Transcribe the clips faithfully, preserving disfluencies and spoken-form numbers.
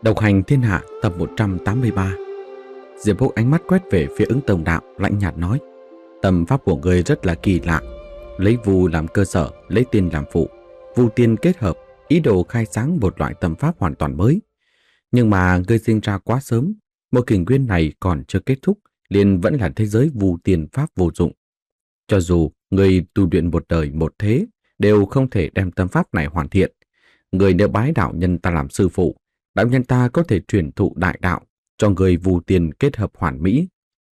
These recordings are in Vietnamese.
Độc hành thiên hạ tập một trăm tám mươi ba. Diệp Húc ánh mắt quét về phía Ứng Tông Đạo, lạnh nhạt nói: Tâm pháp của ngươi rất là kỳ lạ, lấy vu làm cơ sở, lấy tiên làm phụ, vu tiên kết hợp, ý đồ khai sáng một loại tâm pháp hoàn toàn mới. Nhưng mà ngươi sinh ra quá sớm, một kỷ nguyên này còn chưa kết thúc, liền vẫn là thế giới vu tiên pháp vô dụng. Cho dù ngươi tu luyện một đời một thế, đều không thể đem tâm pháp này hoàn thiện. Ngươi nếu bái đạo nhân ta làm sư phụ, đạo nhân ta có thể truyền thụ đại đạo cho người vu tiên kết hợp hoàn mỹ.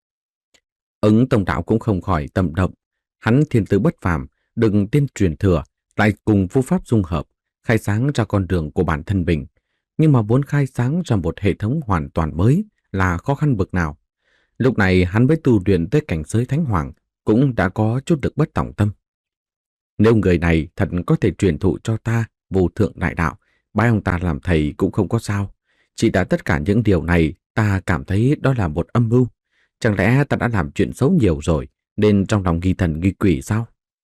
Ứng Tông Đạo cũng không khỏi tâm động. Hắn thiên tư bất phàm, đừng tiên truyền thừa, lại cùng vu pháp dung hợp, khai sáng ra con đường của bản thân mình. Nhưng mà muốn khai sáng ra một hệ thống hoàn toàn mới là khó khăn bực nào. Lúc này hắn mới tu luyện tới cảnh giới thánh hoàng, cũng đã có chút được bất tòng tâm. Nếu người này thật có thể truyền thụ cho ta vô thượng đại đạo, bái ông ta làm thầy cũng không có sao. Chỉ đã tất cả những điều này, ta cảm thấy đó là một âm mưu. Chẳng lẽ ta đã làm chuyện xấu nhiều rồi, nên trong lòng nghi thần nghi quỷ sao?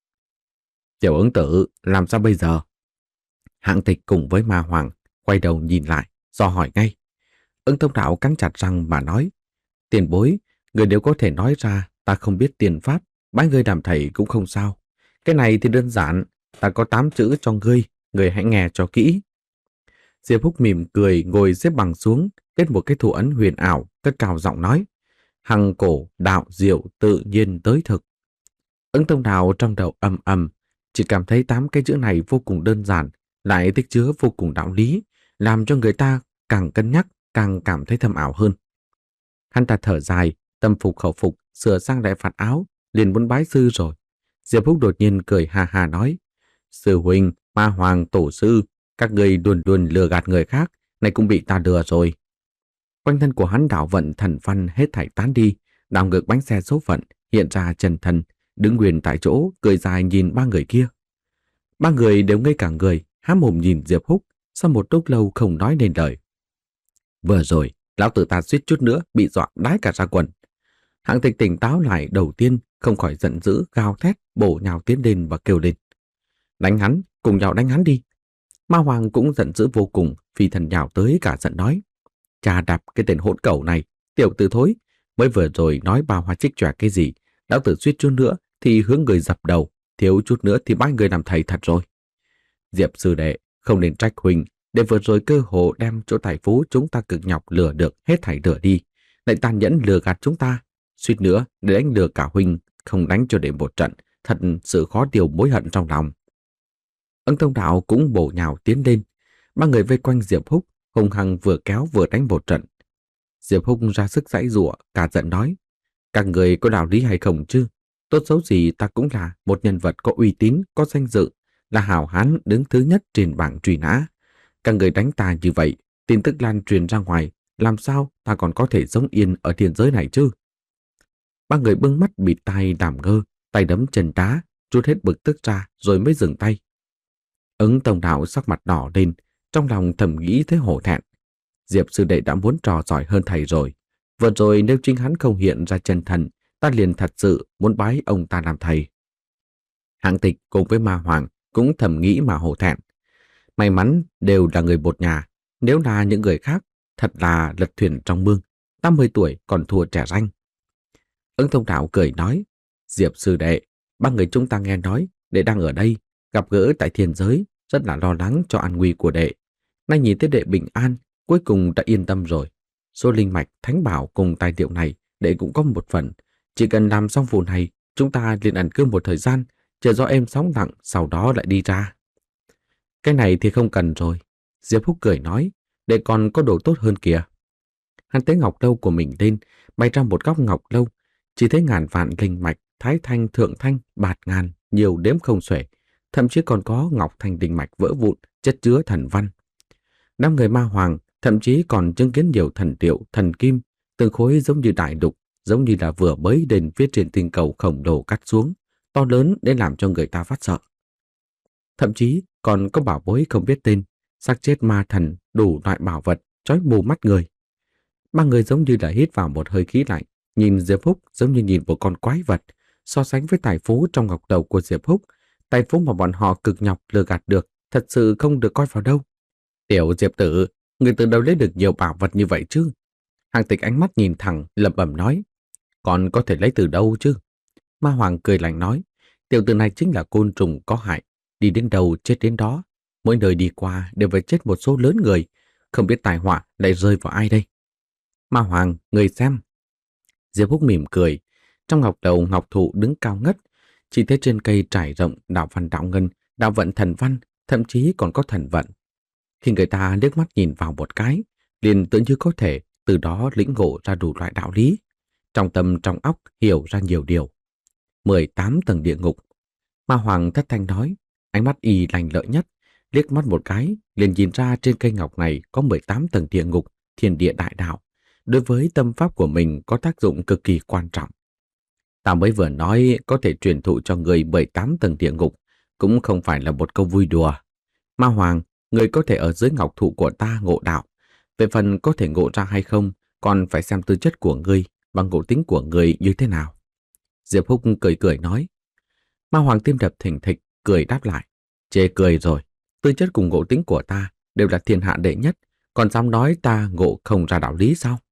Tiểu Ứng Tử, làm sao bây giờ? Hạng Tịch cùng với Ma Hoàng quay đầu nhìn lại, dò hỏi ngay. Ứng Tông Đạo cắn chặt răng mà nói: Tiền bối, người nếu có thể nói ra ta không biết tiền pháp, bái người làm thầy cũng không sao. Cái này thì đơn giản, ta có tám chữ cho ngươi, ngươi hãy nghe cho kỹ. Diệp Húc mỉm cười ngồi xếp bằng xuống, kết một cái thủ ấn huyền ảo, cất cao giọng nói: Hằng cổ đạo diệu tự nhiên tới thực. Ứng Tông Đạo trong đầu ầm ầm, chỉ cảm thấy tám cái chữ này vô cùng đơn giản, lại tích chứa vô cùng đạo lý, làm cho người ta càng cân nhắc, càng cảm thấy thâm ảo hơn. Hắn ta thở dài, tâm phục khẩu phục, sửa sang lại vạt áo, liền muốn bái sư rồi. Diệp Húc đột nhiên cười ha ha nói: Sư huynh, Ma Hoàng, tổ sư, các người luôn luôn lừa gạt người khác, này cũng bị ta lừa rồi. Quanh thân của hắn đạo vận thần văn hết thảy tán đi, đảo ngược bánh xe số phận, hiện ra chân thân, đứng nguyên tại chỗ, cười dài nhìn ba người kia. Ba người đều ngây cả người, há mồm nhìn Diệp Húc, sau một lúc lâu không nói nên lời. Vừa rồi, lão tử ta suýt chút nữa bị dọa đái cả ra quần. Hạng Tịch tỉnh táo lại đầu tiên, không khỏi giận dữ, gào thét, bổ nhào tiến lên và kêu lên: Đánh hắn, cùng nhau đánh hắn đi. Ma Hoàng cũng giận dữ vô cùng, phi thần nhào tới cả giận nói: Cha đạp cái tên hỗn cẩu này, tiểu tử thối, mới vừa rồi nói bao hoa trích chọe cái gì, lão tử suýt chút nữa thì hướng người dập đầu, thiếu chút nữa thì bái người làm thầy thật rồi. Diệp sư đệ, không nên trách huynh, để vừa rồi cơ hồ đem chỗ tài phú chúng ta cực nhọc lừa được hết thảy lừa đi, lại tàn nhẫn lừa gạt chúng ta, suýt nữa để đánh lừa cả huynh, không đánh cho để một trận, thật sự khó tiêu mối hận trong lòng. Ân Tông Đạo cũng bổ nhào tiến lên, ba người vây quanh Diệp Húc, hung hăng vừa kéo vừa đánh một trận. Diệp Húc ra sức giãy giụa, cả giận nói: Các người có đạo lý hay không chứ? Tốt xấu gì ta cũng là một nhân vật có uy tín, có danh dự, là hảo hán đứng thứ nhất trên bảng truy nã. Các người đánh ta như vậy, tin tức lan truyền ra ngoài, làm sao ta còn có thể sống yên ở thiên giới này chứ? Ba người bưng mắt bịt tai làm ngơ, tay đấm chân đá, trút hết bực tức ra rồi mới dừng tay. Ứng Tông Đạo sắc mặt đỏ lên, trong lòng thầm nghĩ thấy hổ thẹn. Diệp sư đệ đã muốn trò giỏi hơn thầy rồi. Vừa rồi nếu chính hắn không hiện ra chân thần, ta liền thật sự muốn bái ông ta làm thầy. Hạng Tịch cùng với Ma Hoàng cũng thầm nghĩ mà hổ thẹn. May mắn đều là người một nhà, nếu là những người khác, thật là lật thuyền trong mương, năm mươi tuổi còn thua trẻ ranh. Ứng Tông Đạo cười nói: Diệp sư đệ, ba người chúng ta nghe nói đệ đang ở đây, gặp gỡ tại thiên giới, rất là lo lắng cho an nguy của đệ. Nay nhìn thấy đệ bình an, cuối cùng đã yên tâm rồi. Số linh mạch, thánh bảo cùng tài liệu này, đệ cũng có một phần. Chỉ cần làm xong vụ này, chúng ta liền ẩn cư một thời gian, chờ gió êm sóng lặng, sau đó lại đi ra. Cái này thì không cần rồi. Diệp Húc cười nói: Đệ còn có đồ tốt hơn kìa. Hắn tế ngọc lâu của mình lên, bày ra một góc ngọc lâu, chỉ thấy ngàn vạn linh mạch, thái thanh, thượng thanh, bạt ngàn, nhiều đếm không xuể. Thậm chí còn có ngọc thanh đình mạch vỡ vụn, chất chứa thần văn. Năm người Ma Hoàng thậm chí còn chứng kiến nhiều thần điệu, thần kim, từng khối giống như đại đục, giống như là vừa mới đến phía trên tinh cầu khổng lồ cắt xuống, to lớn để làm cho người ta phát sợ. Thậm chí còn có bảo bối không biết tên, xác chết ma thần, đủ loại bảo vật, chói mù mắt người. Ba người giống như là hít vào một hơi khí lạnh, nhìn Diệp Húc giống như nhìn một con quái vật, so sánh với tài phú trong ngọc đầu của Diệp Húc, tài phú mà bọn họ cực nhọc lừa gạt được, thật sự không được coi vào đâu. Tiểu Diệp tử, Người từ đâu lấy được nhiều bảo vật như vậy chứ? Hàng Tịch ánh mắt nhìn thẳng, lẩm bẩm nói. Còn có thể lấy từ đâu chứ? Ma Hoàng cười lạnh nói. Tiểu tử này chính là côn trùng có hại. Đi đến đâu chết đến đó. Mỗi nơi đi qua đều phải chết một số lớn người. Không biết tai họa lại rơi vào ai đây? Ma Hoàng, người xem. Diệp Húc mỉm cười. Trong ngọc đầu ngọc thụ đứng cao ngất. Chỉ thấy trên cây trải rộng đạo văn đạo ngân, đạo vận thần văn, thậm chí còn có thần vận. Khi người ta liếc mắt nhìn vào một cái, liền tự như có thể từ đó lĩnh ngộ ra đủ loại đạo lý. Trong tâm trong óc hiểu ra nhiều điều. mười tám tầng địa ngục. Ma Hoàng thất thanh nói, ánh mắt y lành lợi nhất, liếc mắt một cái, liền nhìn ra trên cây ngọc này có mười tám tầng địa ngục, thiên địa đại đạo. Đối với tâm pháp của mình có tác dụng cực kỳ quan trọng. Ta mới vừa nói có thể truyền thụ cho người mười tám tầng địa ngục, cũng không phải là một câu vui đùa. Ma Hoàng, người có thể ở dưới ngọc thụ của ta ngộ đạo. Về phần có thể ngộ ra hay không, còn phải xem tư chất của ngươi và ngộ tính của ngươi như thế nào. Diệp Húc cười cười nói. Ma Hoàng tim đập thình thịch, cười đáp lại. Chê cười rồi, tư chất cùng ngộ tính của ta đều là thiên hạ đệ nhất, còn dám nói ta ngộ không ra đạo lý sao?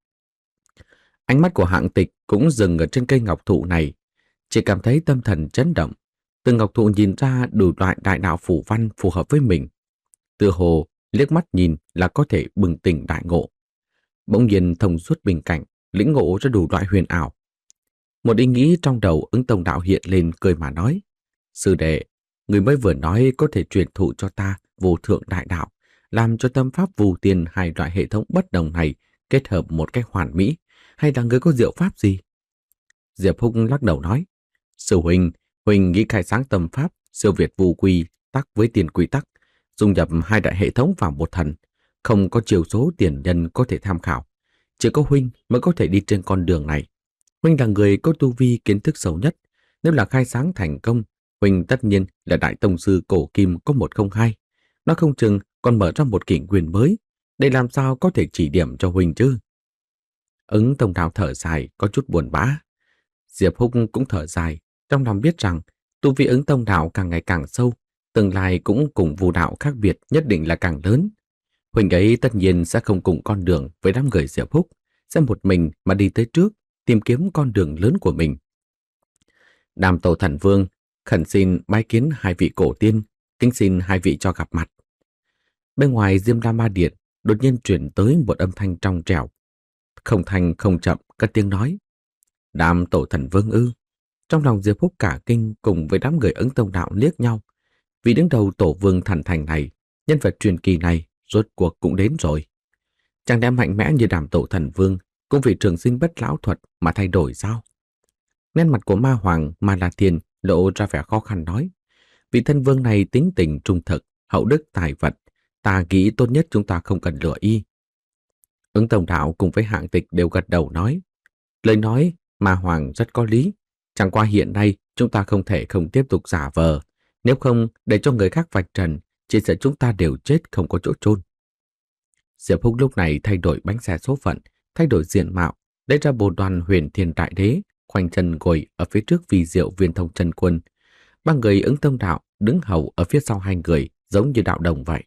Ánh mắt của Hạng Tịch cũng dừng ở trên cây ngọc thụ này, chỉ cảm thấy tâm thần chấn động. Từ ngọc thụ nhìn ra đủ loại đại đạo phủ văn phù hợp với mình. Từ hồ liếc mắt nhìn là có thể bừng tỉnh đại ngộ. Bỗng nhiên thông suốt bình cảnh, lĩnh ngộ ra đủ loại huyền ảo. Một ý nghĩ trong đầu Ứng Tông Đạo hiện lên, cười mà nói. Sư đệ, người mới vừa nói có thể truyền thụ cho ta vô thượng đại đạo, làm cho tâm pháp vô tiền hai loại hệ thống bất đồng này kết hợp một cách hoàn mỹ, hay là người có diệu pháp gì? Diệp Húc lắc đầu nói. Sư huynh, huynh nghĩ khai sáng tâm pháp, siêu việt vô quy tắc với tiền quy tắc, dung nhập hai đại hệ thống vào một thần, không có chiều số tiền nhân có thể tham khảo. Chỉ có huynh mới có thể đi trên con đường này. Huynh là người có tu vi kiến thức sâu nhất. Nếu là khai sáng thành công, huynh tất nhiên là đại tông sư cổ kim có một không hai. Nó không chừng còn mở ra một kỷ nguyên mới. Để làm sao có thể chỉ điểm cho huynh chứ? Ứng Tông Đạo thở dài, có chút buồn bã. Diệp Húc cũng thở dài, trong lòng biết rằng tu vi Ứng Tông Đạo càng ngày càng sâu, tương lai cũng cùng Vu đạo khác biệt nhất định là càng lớn. Huynh ấy tất nhiên sẽ không cùng con đường với đám người Diệp Húc, sẽ một mình mà đi tới trước, tìm kiếm con đường lớn của mình. Đàm Tổ Thần Vương khẩn xin bái kiến hai vị cổ tiên, kính xin hai vị cho gặp mặt. Bên ngoài Diêm La Ma Điện đột nhiên truyền tới một âm thanh trong trẻo, không thanh không chậm, cất tiếng nói. Đàm Tổ Thần Vương ư? Trong lòng Diệp Húc cả kinh, cùng với đám người Ứng Tông Đạo liếc nhau. Vì đứng đầu Tổ Vương Thần Thành này, nhân vật truyền kỳ này rốt cuộc cũng đến rồi. Chẳng lẽ mạnh mẽ như Đàm Tổ Thần Vương cũng vì trường sinh bất lão thuật mà thay đổi sao? Nét mặt của Ma Hoàng Ma La Thiên lộ ra vẻ khó khăn nói. Vị thân vương này tính tình trung thực, hậu đức tài vật, ta nghĩ tốt nhất chúng ta không cần lừa y. Ứng Tông Đạo cùng với Hạng Tịch đều gật đầu nói. Lời nói Ma Hoàng rất có lý, chẳng qua hiện nay chúng ta không thể không tiếp tục giả vờ, nếu không để cho người khác vạch trần, chỉ sợ chúng ta đều chết không có chỗ chôn. Diệp Húc lúc này thay đổi bánh xe số phận, thay đổi diện mạo, lấy ra bộ đoàn Huyền Thiên Đại Đế, khoanh chân ngồi ở phía trước Vi Diệu Viên Thông Chân Quân. Ba người Ứng Tông Đạo đứng hầu ở phía sau hai người, giống như đạo đồng vậy.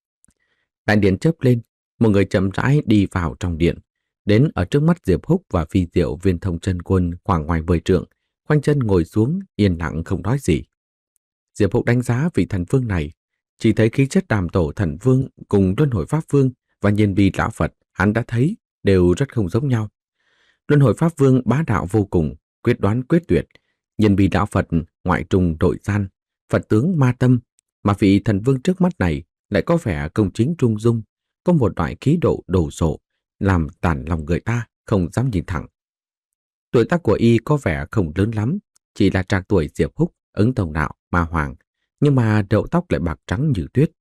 Đại điện chớp lên, một người chậm rãi đi vào trong điện, đến ở trước mắt Diệp Húc và Vi Diệu Viên Thông Chân Quân khoảng ngoài mười trượng, khoanh chân ngồi xuống, yên lặng không nói gì. Diệp Húc đánh giá vị thần vương này, chỉ thấy khí chất Đàm Tổ Thần Vương cùng Luân Hồi Pháp Vương và Nhiên Bi Lão Phật hắn đã thấy đều rất không giống nhau. Luân Hồi Pháp Vương bá đạo vô cùng, quyết đoán quyết tuyệt. Nhiên Bi Lão Phật ngoại trùng đội gian, Phật tướng ma tâm, mà vị thần vương trước mắt này lại có vẻ công chính trung dung, có một loại khí độ đồ sộ, làm tản lòng người ta không dám nhìn thẳng. Tuổi tác của y có vẻ không lớn lắm, chỉ là trạc tuổi Diệp Húc, Ứng Tông Đạo, Ma Hoàng, nhưng mà đầu tóc lại bạc trắng như tuyết.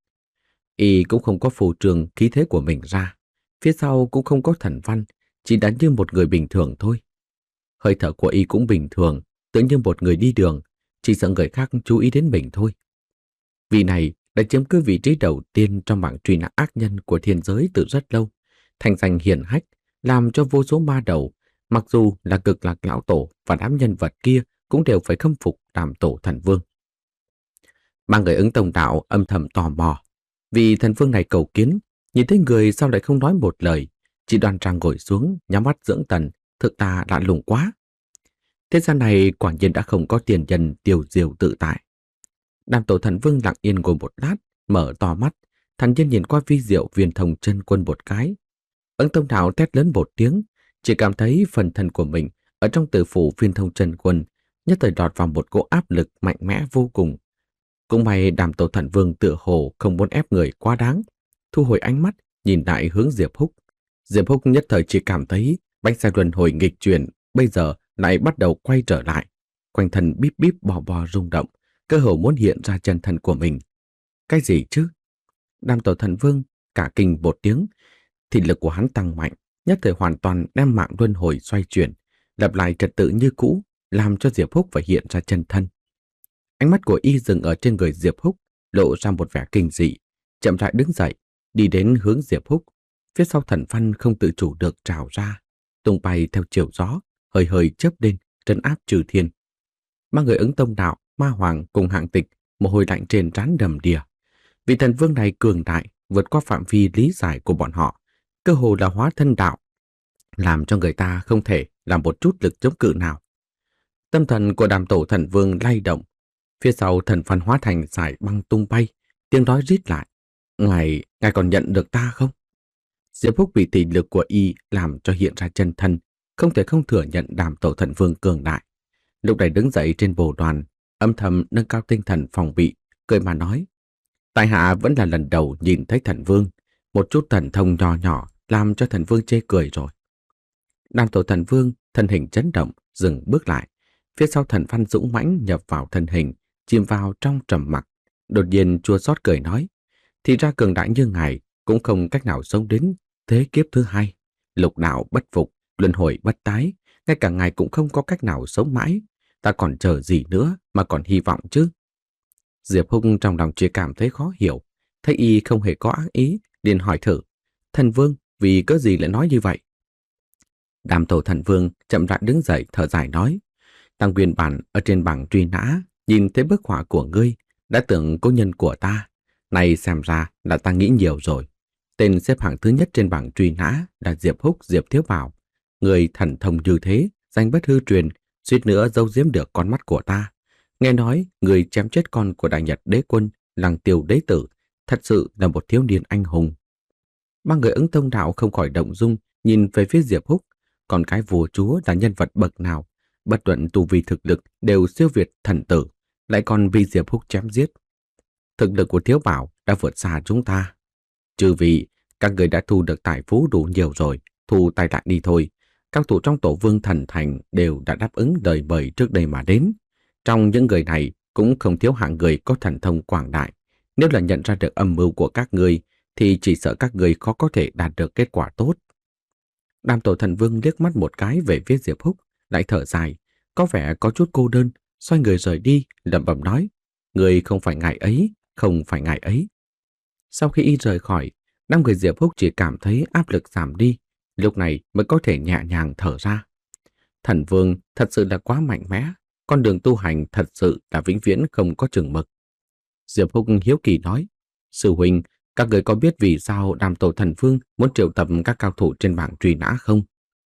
Y cũng không có phô trương khí thế của mình ra, phía sau cũng không có thần văn, chỉ đã như một người bình thường thôi. Hơi thở của y cũng bình thường, tự như một người đi đường, chỉ sợ người khác chú ý đến mình thôi. Vị này đã chiếm cứ vị trí đầu tiên trong bảng truy nã ác nhân của thiên giới từ rất lâu, thành danh hiển hách, làm cho vô số ma đầu, mặc dù là Cực Lạc Lão Tổ và đám nhân vật kia cũng đều phải khâm phục Đàm Tổ Thần Vương. Ba người Ứng Tông Đạo âm thầm tò mò, vì thần vương này cầu kiến, Nhìn thấy người sao lại không nói một lời, chỉ đoan trang ngồi xuống, nhắm mắt dưỡng thần, thực ta lạ lùng quá. Thế gian này quả nhiên đã không có tiền nhân tiêu diêu tự tại. Đàm Tổ Thần Vương lặng yên ngồi một lát, mở to mắt, thản nhiên nhìn qua vi diệu viên thông chân quân một cái. Ứng Tông Đạo thét lớn một tiếng, chỉ cảm thấy phần thân của mình ở trong tử phủ viên thông chân quân nhất thời đọt vào một cỗ áp lực mạnh mẽ vô cùng. Cũng may Đàm Tổ Thần Vương tựa hồ không muốn ép người quá đáng, thu hồi ánh mắt, nhìn lại hướng Diệp Húc. Diệp Húc nhất thời chỉ cảm thấy bánh xe luân hồi nghịch chuyển bây giờ lại bắt đầu quay trở lại, quanh thân bíp bíp bò bò rung động, cơ hồ muốn hiện ra chân thân của mình. Cái gì chứ? Đàm Tổ Thần Vương cả kinh một tiếng, thì lực của hắn tăng mạnh, nhất thời hoàn toàn đem mạng luân hồi xoay chuyển, lập lại trật tự như cũ, làm cho Diệp Húc phải hiện ra chân thân. Ánh mắt của y dừng ở trên người Diệp Húc, lộ ra một vẻ kinh dị, chậm rãi đứng dậy, đi đến hướng Diệp Húc. Phía sau thần văn không tự chủ được trào ra, tung bay theo chiều gió, hơi hơi chớp lên, trấn áp trừ thiên. Ba người Ứng Tông Đạo, Ma Hoàng cùng Hạng Tịch, mồ hôi lạnh trên trán đầm đìa. Vị thần vương này cường đại, vượt qua phạm vi lý giải của bọn họ, cơ hồ là hóa thân đạo, làm cho người ta không thể làm một chút lực chống cự nào. Tâm thần của Đàm Tổ Thần Vương lay động, phía sau thần văn hóa thành sải băng tung bay, tiếng nói rít lại: "Ngài, ngài còn nhận được ta không?" Diệp Húc bị tỷ lực của y làm cho hiện ra chân thân, không thể không thừa nhận Đàm Tổ Thần Vương cường đại. Lúc này đứng dậy trên bồ đoàn, âm thầm nâng cao tinh thần phòng bị, cười mà nói: "Tại hạ vẫn là lần đầu nhìn thấy thần vương, một chút thần thông nhỏ nhỏ làm cho thần vương chê cười rồi." Đàm Tổ Thần Vương thân hình chấn động, dừng bước lại, phía sau thần văn dũng mãnh nhập vào thân hình, chìm vào trong trầm mặc. Đột nhiên chua xót cười nói: "Thì ra cường đại như ngài cũng không cách nào sống đến thế kiếp thứ hai, lục đạo bất phục, luân hồi bất tái, ngay cả ngài cũng không có cách nào sống mãi, ta còn chờ gì nữa mà còn hy vọng chứ?" Diệp Húc trong lòng chỉ cảm thấy khó hiểu, thấy y không hề có ác ý, liền hỏi thử: "Thần Vương, vì cớ gì lại nói như vậy?" Đàm Tổ Thần Vương chậm rãi đứng dậy thở dài nói: "Ta nguyên bản ở trên bảng truy nã, nhìn thấy bức họa của ngươi, đã tưởng cố nhân của ta. Này xem ra là ta nghĩ nhiều rồi. Tên xếp hạng thứ nhất trên bảng truy nã là Diệp Húc Diệp Thiếu Bảo. Người thần thông như thế, danh bất hư truyền, suýt nữa giấu giếm được con mắt của ta. Nghe nói người chém chết con của Đại Nhật Đế Quân, Lăng Tiêu Đế Tử, thật sự là một thiếu niên anh hùng." Ba người Ứng Tông Đạo không khỏi động dung, nhìn về phía Diệp Húc. Còn cái vua chúa là nhân vật bậc nào, bất luận tu vi thực lực đều siêu việt thần tử, lại còn vì Diệp Húc chém giết. Thực lực của Thiếu Bảo đã vượt xa chúng ta. Trừ vì các người đã thu được tài phú đủ nhiều rồi, thu tài lại đi thôi. Các thủ trong tổ vương thần thành đều đã đáp ứng lời mời trước đây mà đến. Trong những người này cũng không thiếu hạng người có thần thông quảng đại. Nếu là nhận ra được âm mưu của các người, thì chỉ sợ các người khó có thể đạt được kết quả tốt. Đàm Tổ Thần Vương liếc mắt một cái về phía Diệp Húc, lại thở dài, có vẻ có chút cô đơn, xoay người rời đi, lẩm bẩm nói: "Người không phải ngài ấy, không phải ngài ấy." Sau khi y rời khỏi, năm người Diệp Húc chỉ cảm thấy áp lực giảm đi, lúc này mới có thể nhẹ nhàng thở ra. Thần Vương thật sự là quá mạnh mẽ, con đường tu hành thật sự là vĩnh viễn không có chừng mực. Diệp Húc hiếu kỳ nói: "Sư huynh, các người có biết vì sao Đàm Tổ Thần Vương muốn triệu tập các cao thủ trên bảng truy nã không?"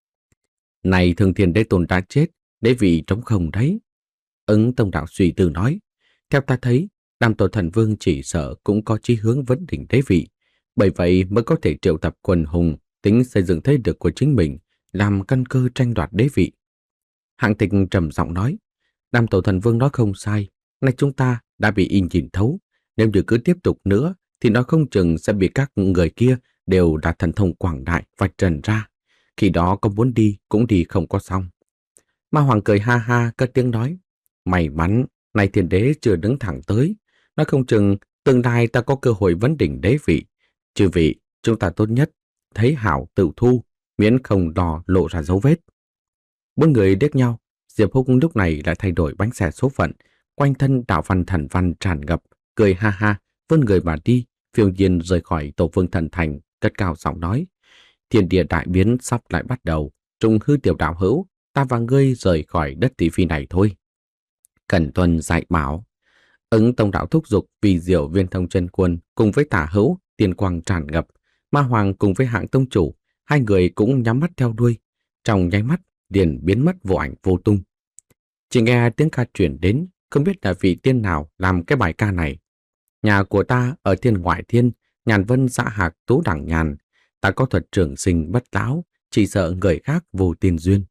"Này Thường Thiên Đế Tôn đã chết, đế vị trống không đấy." Ứng Tông Đạo suy tư nói: "Theo ta thấy, Đàm Tổ Thần Vương chỉ sợ cũng có chí hướng vấn đỉnh đế vị, bởi vậy mới có thể triệu tập quần hùng, tính xây dựng thế lực của chính mình, làm căn cơ tranh đoạt đế vị." Hạng Tịch trầm giọng nói: "Đàm Tổ Thần Vương nói không sai, nay chúng ta đã bị y nhìn thấu, nếu như cứ tiếp tục nữa thì nó không chừng sẽ bị các người kia đều là thần thông quảng đại vạch trần ra. Khi đó có muốn đi cũng đi không có xong." Ma Hoàng cười ha ha cất tiếng nói: "May mắn, nay Thiên Đế chưa đứng thẳng tới, nói không chừng tương lai ta có cơ hội vấn đỉnh đế vị. Chư vị, chúng ta tốt nhất thấy hảo tự thu, miễn không đò lộ ra dấu vết." Bốn người liếc nhau, Diệp Húc lúc này lại thay đổi bánh xe số phận, quanh thân đạo văn thần văn tràn ngập, cười ha ha, vươn người mà đi, phiêu nhiên rời khỏi tổ vương thần thành, cất cao giọng nói: "Thiên địa đại biến sắp lại bắt đầu, trùng hư tiểu đạo hữu, ta và ngươi rời khỏi đất thị phi này thôi." Cẩn tuân dạy bảo. Ứng Tông Đạo thúc giục vì diệu viên thông chân quân cùng với tả hữu, tiên quang tràn ngập, Ma Hoàng cùng với Hạng tông chủ, hai người cũng nhắm mắt theo đuôi, trong nháy mắt liền biến mất vô ảnh vô tung. Chỉ nghe tiếng ca truyền đến, không biết là vị tiên nào làm cái bài ca này. Nhà của ta ở thiên ngoại thiên, Nhàn Vân xã Hạc Tú Đẳng Nhàn, ta có thuật trường sinh bất lão, chỉ sợ người khác vô tiên duyên.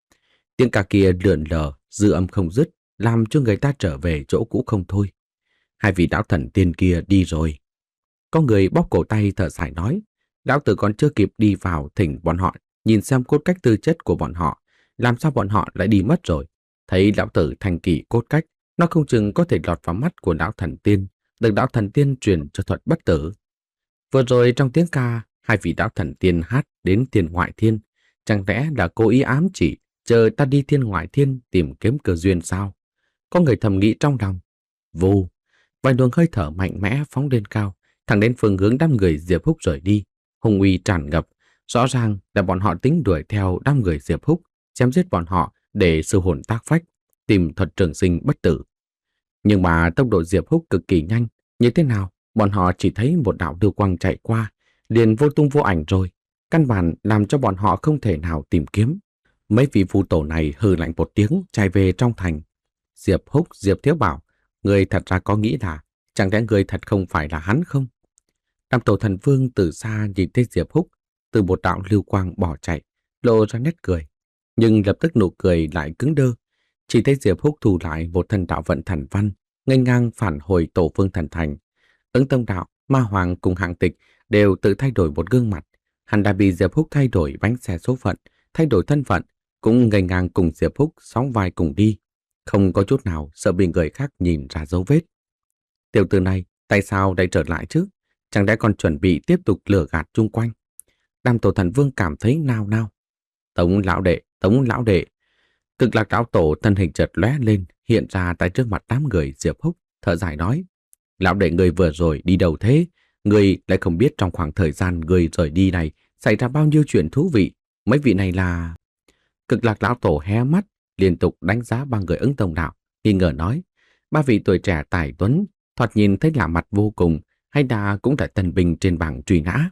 Tiếng ca kia lượn lờ, dư âm không dứt, làm cho người ta trở về chỗ cũ không thôi. Hai vị lão thần tiên kia đi rồi. Có người bóp cổ tay thở dài nói, lão tử còn chưa kịp đi vào thỉnh bọn họ, nhìn xem cốt cách tư chất của bọn họ, làm sao bọn họ lại đi mất rồi. Thấy lão tử thành kỳ cốt cách, nó không chừng có thể lọt vào mắt của lão thần tiên, được lão thần tiên truyền cho thuật bất tử. Vừa rồi trong tiếng ca, hai vị lão thần tiên hát đến thiên ngoại thiên, chẳng lẽ là cố ý ám chỉ chờ ta đi thiên ngoại thiên tìm kiếm cơ duyên sao? Có người thầm nghĩ trong lòng. Vù, vài luồng hơi thở mạnh mẽ phóng lên cao, thẳng đến phương hướng đám người Diệp Húc rời đi, hung uy tràn ngập. Rõ ràng là bọn họ tính đuổi theo đám người Diệp Húc, chém giết bọn họ để sư hồn tác phách, tìm thuật trường sinh bất tử. Nhưng mà tốc độ Diệp Húc cực kỳ nhanh, như thế nào bọn họ chỉ thấy một đạo lưu quang chạy qua, liền vô tung vô ảnh rồi, căn bản làm cho bọn họ không thể nào tìm kiếm. Mấy vị phù tổ này hừ lạnh một tiếng chạy về trong thành. Diệp Húc, Diệp Thiếu Bảo, người thật ra có nghĩ là chẳng lẽ người thật không phải là hắn không? Tam tổ thần vương từ xa nhìn thấy Diệp Húc, từ một đạo lưu quang bỏ chạy, lộ ra nét cười. Nhưng lập tức nụ cười lại cứng đơ. Chỉ thấy Diệp Húc thu lại một thần đạo vận thần văn, nghênh ngang phản hồi tổ vương thần thành. Ứng Tông Đạo, Ma Hoàng cùng Hạng Tịch đều tự thay đổi một gương mặt. Hắn đã bị Diệp Húc thay đổi bánh xe số phận, thay đổi thân phận, cũng nghênh ngang cùng Diệp Húc sóng vai cùng đi. Không có chút nào sợ bị người khác nhìn ra dấu vết. Tiểu tử này, tại sao lại trở lại chứ? Chẳng lẽ còn chuẩn bị tiếp tục lừa gạt chung quanh? Đàm tổ thần vương cảm thấy nao nao. Tống lão đệ, tống lão đệ. Cực Lạc lão tổ thân hình chợt lóe lên, hiện ra tại trước mặt đám người Diệp Húc, thở dài nói: Lão đệ người vừa rồi đi đâu thế? Người lại không biết trong khoảng thời gian người rời đi này xảy ra bao nhiêu chuyện thú vị. Mấy vị này là... Cực Lạc lão tổ hé mắt, liên tục đánh giá ba người Ứng Tông Đạo, nghi ngờ nói: ba vị tuổi trẻ tài tuấn, thoạt nhìn thấy lạ mặt vô cùng, hay là cũng là tân binh trên bảng truy nã?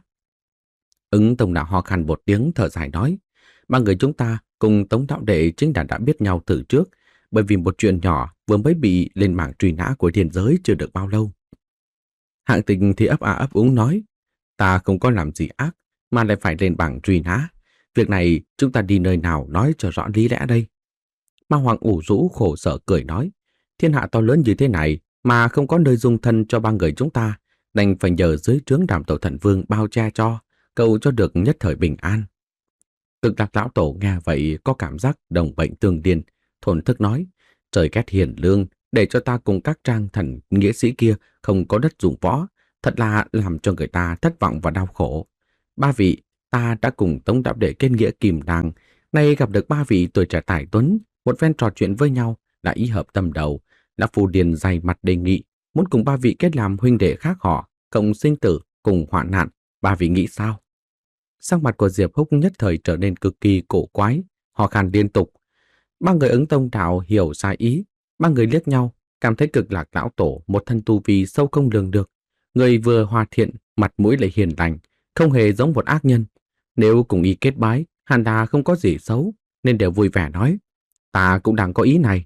Ứng Tông Đạo ho khan một tiếng thở dài nói: ba người chúng ta cùng Tống đạo đệ chính là đã biết nhau từ trước, bởi vì một chuyện nhỏ vừa mới bị lên bảng truy nã của thiên giới chưa được bao lâu. Hạng Tịch thì ấp à ấp úng nói: ta không có làm gì ác mà lại phải lên bảng truy nã. Việc này chúng ta đi nơi nào nói cho rõ lý lẽ đây? Ma Hoàng ủ rũ khổ sở cười nói: thiên hạ to lớn như thế này mà không có nơi dung thân cho ba người chúng ta, đành phải nhờ dưới trướng Đàm tổ thần vương bao che cho, cầu cho được nhất thời bình an. Cực Lạc lão tổ nghe vậy có cảm giác đồng bệnh tương điên, thổn thức nói: trời ghét hiền lương, để cho ta cùng các trang thần nghĩa sĩ kia không có đất dụng võ, thật là làm cho người ta thất vọng và đau khổ. Ba vị, ta đã cùng Tống đạo đệ kết nghĩa kìm đàng, nay gặp được ba vị tuổi trẻ tài tuấn, một phen trò chuyện với nhau là ý hợp tâm đầu. Lão Phu Điền dày mặt đề nghị muốn cùng ba vị kết làm huynh đệ khác họ, cộng sinh tử, cùng hoạn nạn. Ba vị nghĩ sao? Sắc mặt của Diệp Húc nhất thời trở nên cực kỳ cổ quái, họ khan liên tục. Ba người Ứng Tông Đạo hiểu sai ý, ba người liếc nhau, cảm thấy Cực Lạc lão tổ một thân tu vi sâu không lường được, người vừa hòa thiện, mặt mũi lại hiền lành, không hề giống một ác nhân. Nếu cùng ý kết bái, hẳn là không có gì xấu, nên đều vui vẻ nói: ta cũng đang có ý này.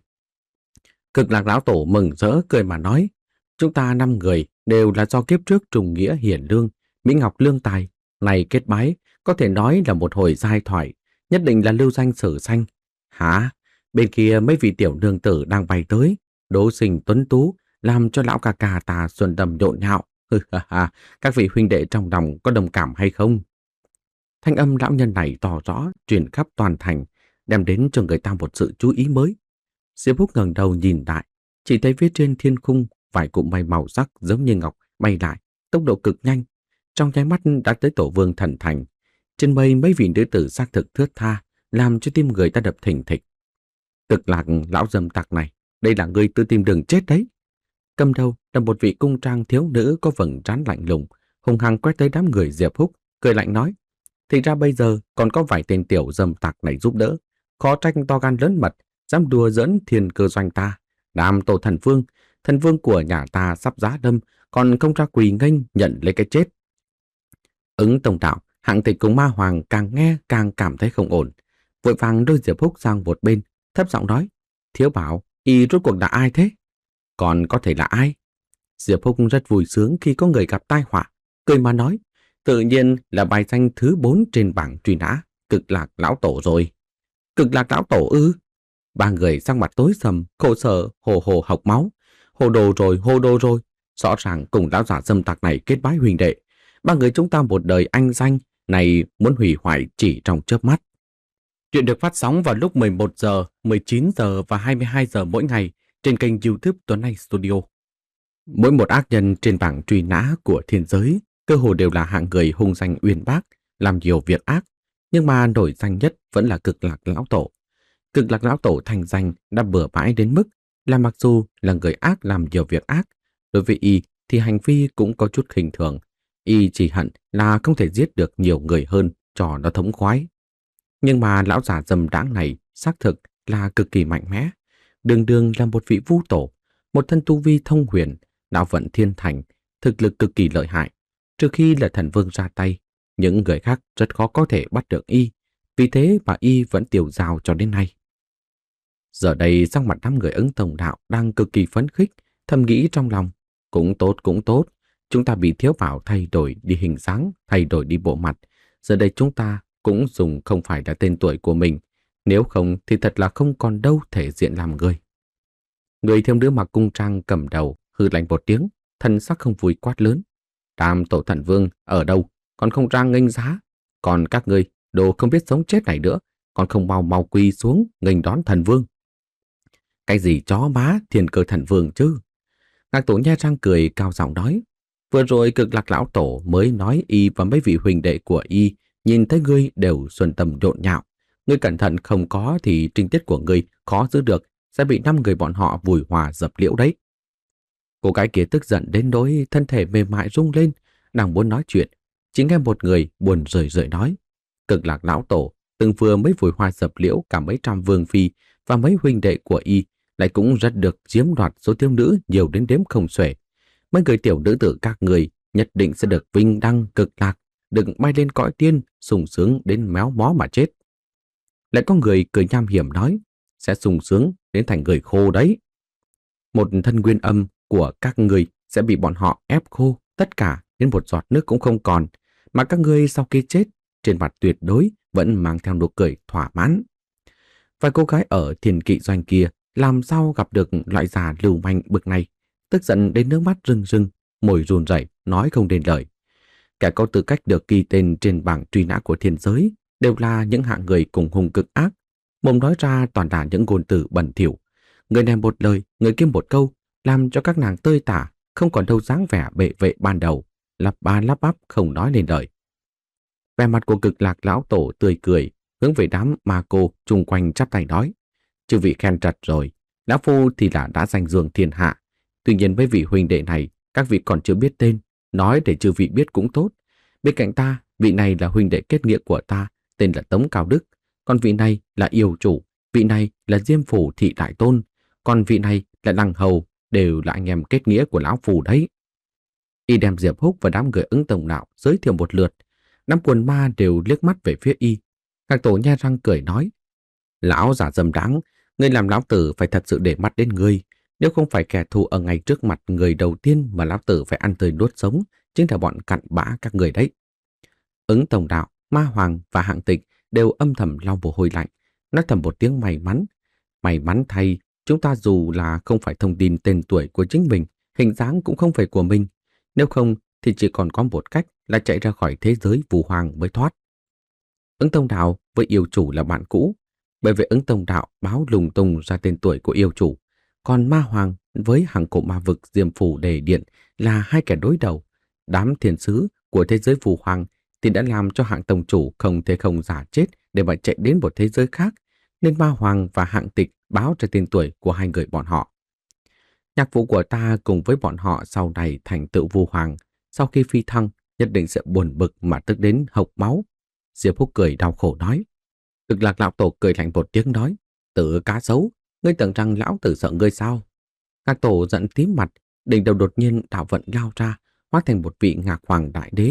Cực Lạc lão tổ mừng rỡ cười mà nói: chúng ta năm người đều là do kiếp trước trùng nghĩa hiển lương, Mỹ Ngọc lương tài, này kết bái có thể nói là một hồi giai thoại, nhất định là lưu danh sử xanh. Hả? Bên kia mấy vị tiểu nương tử đang bay tới, đố sinh tuấn tú, làm cho lão ca ca ta xuân đầm nhộn nhạo. Các vị huynh đệ trong lòng có đồng cảm hay không? Thanh âm lão nhân này tỏ rõ, truyền khắp toàn thành, đem đến cho người ta một sự chú ý mới. Diệp Húc ngẩng đầu nhìn lại, chỉ thấy phía trên thiên khung vài cụm mây màu sắc giống như ngọc bay lại, tốc độ cực nhanh, trong nháy mắt đã tới tổ vương thần thành. Trên mây mấy vị nữ tử xác thực thướt tha, làm cho tim người ta đập thình thịch. Cực Lạc lão dâm tặc này, đây là người tự tìm đường chết đấy. Cầm đầu là một vị cung trang thiếu nữ có vầng trán lạnh lùng, hung hăng quét tới đám người Diệp Húc, cười lạnh nói: thì ra bây giờ còn có vài tên tiểu dâm tặc này giúp đỡ, khó trách to gan lớn mật, dám đùa giỡn thiên cơ doanh ta. Đàm tổ thần vương, thần vương của nhà ta sắp giá đâm, còn không ra quỳ nghênh nhận lấy cái chết. Ứng Tông Đạo, Hạng Tịch cùng Ma Hoàng càng nghe càng cảm thấy không ổn, vội vàng đưa Diệp Húc sang một bên, thấp giọng nói: Thiếu Bảo, y rốt cuộc là ai thế? Còn có thể là ai? Diệp Húc rất vui sướng khi có người gặp tai họa, cười mà nói: Tự nhiên là bài danh thứ bốn trên bảng truy nã, Cực Lạc Lão Tổ rồi. Cực Lạc Lão Tổ ư? Ba người sắc mặt tối sầm, khổ sở, hồ hồ hộc máu. Hồ đồ rồi, hồ đồ rồi. Rõ ràng cùng lão giả dâm tặc này kết bái huỳnh đệ. Ba người chúng ta một đời anh danh, này muốn hủy hoại chỉ trong chớp mắt. Chuyện được phát sóng vào lúc mười một giờ, mười chín giờ và hai mươi hai giờ mỗi ngày trên kênh YouTube Tuấn Anh Studio. Mỗi một ác nhân trên bảng truy nã của thiên giới cơ hồ đều là hạng người hung danh uyên bác, làm nhiều việc ác, nhưng mà nổi danh nhất vẫn là Cực Lạc Lão Tổ. Cực Lạc Lão Tổ thành danh đã bừa bãi đến mức là mặc dù là người ác làm nhiều việc ác, đối với y thì hành vi cũng có chút khinh thường. Y chỉ hận là không thể giết được nhiều người hơn cho nó thống khoái. Nhưng mà lão già dâm đãng này xác thực là cực kỳ mạnh mẽ, đường đường là một vị vu tổ, một thân tu vi thông huyền, đạo vận thiên thành, thực lực cực kỳ lợi hại. Trừ khi là thần vương ra tay, những người khác rất khó có thể bắt được y, vì thế mà y vẫn tiêu dao cho đến nay. Giờ đây sắc mặt đám người Ứng Tông Đạo đang cực kỳ phấn khích, thầm nghĩ trong lòng: cũng tốt cũng tốt, chúng ta bị Thiếu Bảo thay đổi đi hình dáng, thay đổi đi bộ mặt. Giờ đây chúng ta cũng dùng không phải là tên tuổi của mình, nếu không thì thật là không còn đâu thể diện làm người. Người thêm đứa mặc cung trang cầm đầu hừ lạnh một tiếng, thân sắc không vui quát lớn: Tam tổ thần vương ở đâu, còn không ra nghênh giá? Còn các ngươi đồ không biết sống chết này nữa, còn không mau mau quỳ xuống nghênh đón thần vương. Cái gì chó má thiên cơ thần vương chứ? Ngạc Tổ nhe răng cười cao giọng nói: Vừa rồi Cực Lạc Lão Tổ mới nói y và mấy vị huỳnh đệ của y nhìn thấy ngươi đều xuân tâm nhộn nhạo. Ngươi cẩn thận không có thì trinh tiết của ngươi khó giữ được, sẽ bị năm người bọn họ vùi hòa dập liễu đấy. Cô gái kia tức giận đến nỗi thân thể mềm mại rung lên, đang muốn nói chuyện, chỉ nghe một người buồn rười rượi nói: Cực Lạc Lão Tổ từng vừa mới vùi hòa dập liễu cả mấy trăm vương phi và mấy huynh đệ của y, lại cũng rất được chiếm đoạt số thiếu nữ nhiều đến đếm không xuể. Mấy người tiểu nữ tử các người nhất định sẽ được vinh đăng cực lạc, đừng bay lên cõi tiên, sung sướng đến méo mó mà chết. Lại có người cười nham hiểm nói: sẽ sung sướng đến thành người khô đấy. Một thân nguyên âm của các người sẽ bị bọn họ ép khô, tất cả đến một giọt nước cũng không còn, mà các ngươi sau khi chết, trên mặt tuyệt đối vẫn mang theo nụ cười thỏa mãn. Vài cô gái ở Thiên Kỵ Doanh kia làm sao gặp được loại già lưu manh bực này, tức giận đến nước mắt rưng rưng, môi run rẩy nói không nên lời. Kẻ có tư cách được ghi tên trên bảng truy nã của thiên giới đều là những hạng người cùng hung cực ác, mồm nói ra toàn là những ngôn từ bẩn thỉu. Người này một lời, người kia một câu, làm cho các nàng tơi tả, không còn đâu dáng vẻ bệ vệ ban đầu, lắp ba lắp bắp không nói nên lời. Vẻ mặt của Cực Lạc Lão Tổ tươi cười, hướng về đám ma cô chung quanh chắp tay nói: chư vị khen trật rồi, lão phu thì là đã danh dương thiên hạ. Tuy nhiên với vị huynh đệ này, các vị còn chưa biết tên, nói để chư vị biết cũng tốt. Bên cạnh ta, vị này là huynh đệ kết nghĩa của ta, tên là Tống Cao Đức. Còn vị này là Yêu Chủ, vị này là Diêm Phủ Thị Đại Tôn, còn vị này là Đăng Hầu, đều là anh em kết nghĩa của lão phù đấy. Y đem Diệp Húc và đám người Ứng Tông Đạo giới thiệu một lượt, đám quần ma đều liếc mắt về phía y. Ngạc Tổ nhe răng cười nói: lão giả dâm đáng, ngươi làm lão tử phải thật sự để mắt đến ngươi. Nếu không phải kẻ thù ở ngay trước mặt, người đầu tiên mà lão tử phải ăn tươi nuốt sống chính là bọn cặn bã các người đấy. Ứng Tông Đạo, Ma Hoàng và Hạng Tịch đều âm thầm lau mồ hôi lạnh, nói thầm một tiếng may mắn. May mắn thay, chúng ta dù là không phải thông tin tên tuổi của chính mình, hình dáng cũng không phải của mình. Nếu không thì chỉ còn có một cách là chạy ra khỏi thế giới phù hoàng mới thoát. Ứng Tông Đạo với Yêu Chủ là bạn cũ, bởi vậy Ứng Tông Đạo báo lùng tung ra tên tuổi của Yêu Chủ. Còn Ma Hoàng với hàng cổ ma vực Diêm Phủ Đề Điện là hai kẻ đối đầu. Đám thiên sứ của thế giới phù hoàng thì đã làm cho Hạng Tông Chủ không thể không giả chết để mà chạy đến một thế giới khác, nên Ma Hoàng và Hạng Tịch báo ra tên tuổi của hai người bọn họ. Nhạc vụ của ta cùng với bọn họ sau này thành tựu vu hoàng, sau khi phi thăng nhất định sẽ buồn bực mà tức đến hộc máu. Diệp Húc cười đau khổ nói. Cực Lạc Lão Tổ cười lạnh một tiếng nói: Tử cá sấu, ngươi tưởng rằng lão tử sợ ngươi sao? Ngạc Tổ giận tím mặt, đỉnh đầu đột nhiên đạo vận lao ra, hóa thành một vị Ngạc Hoàng đại đế.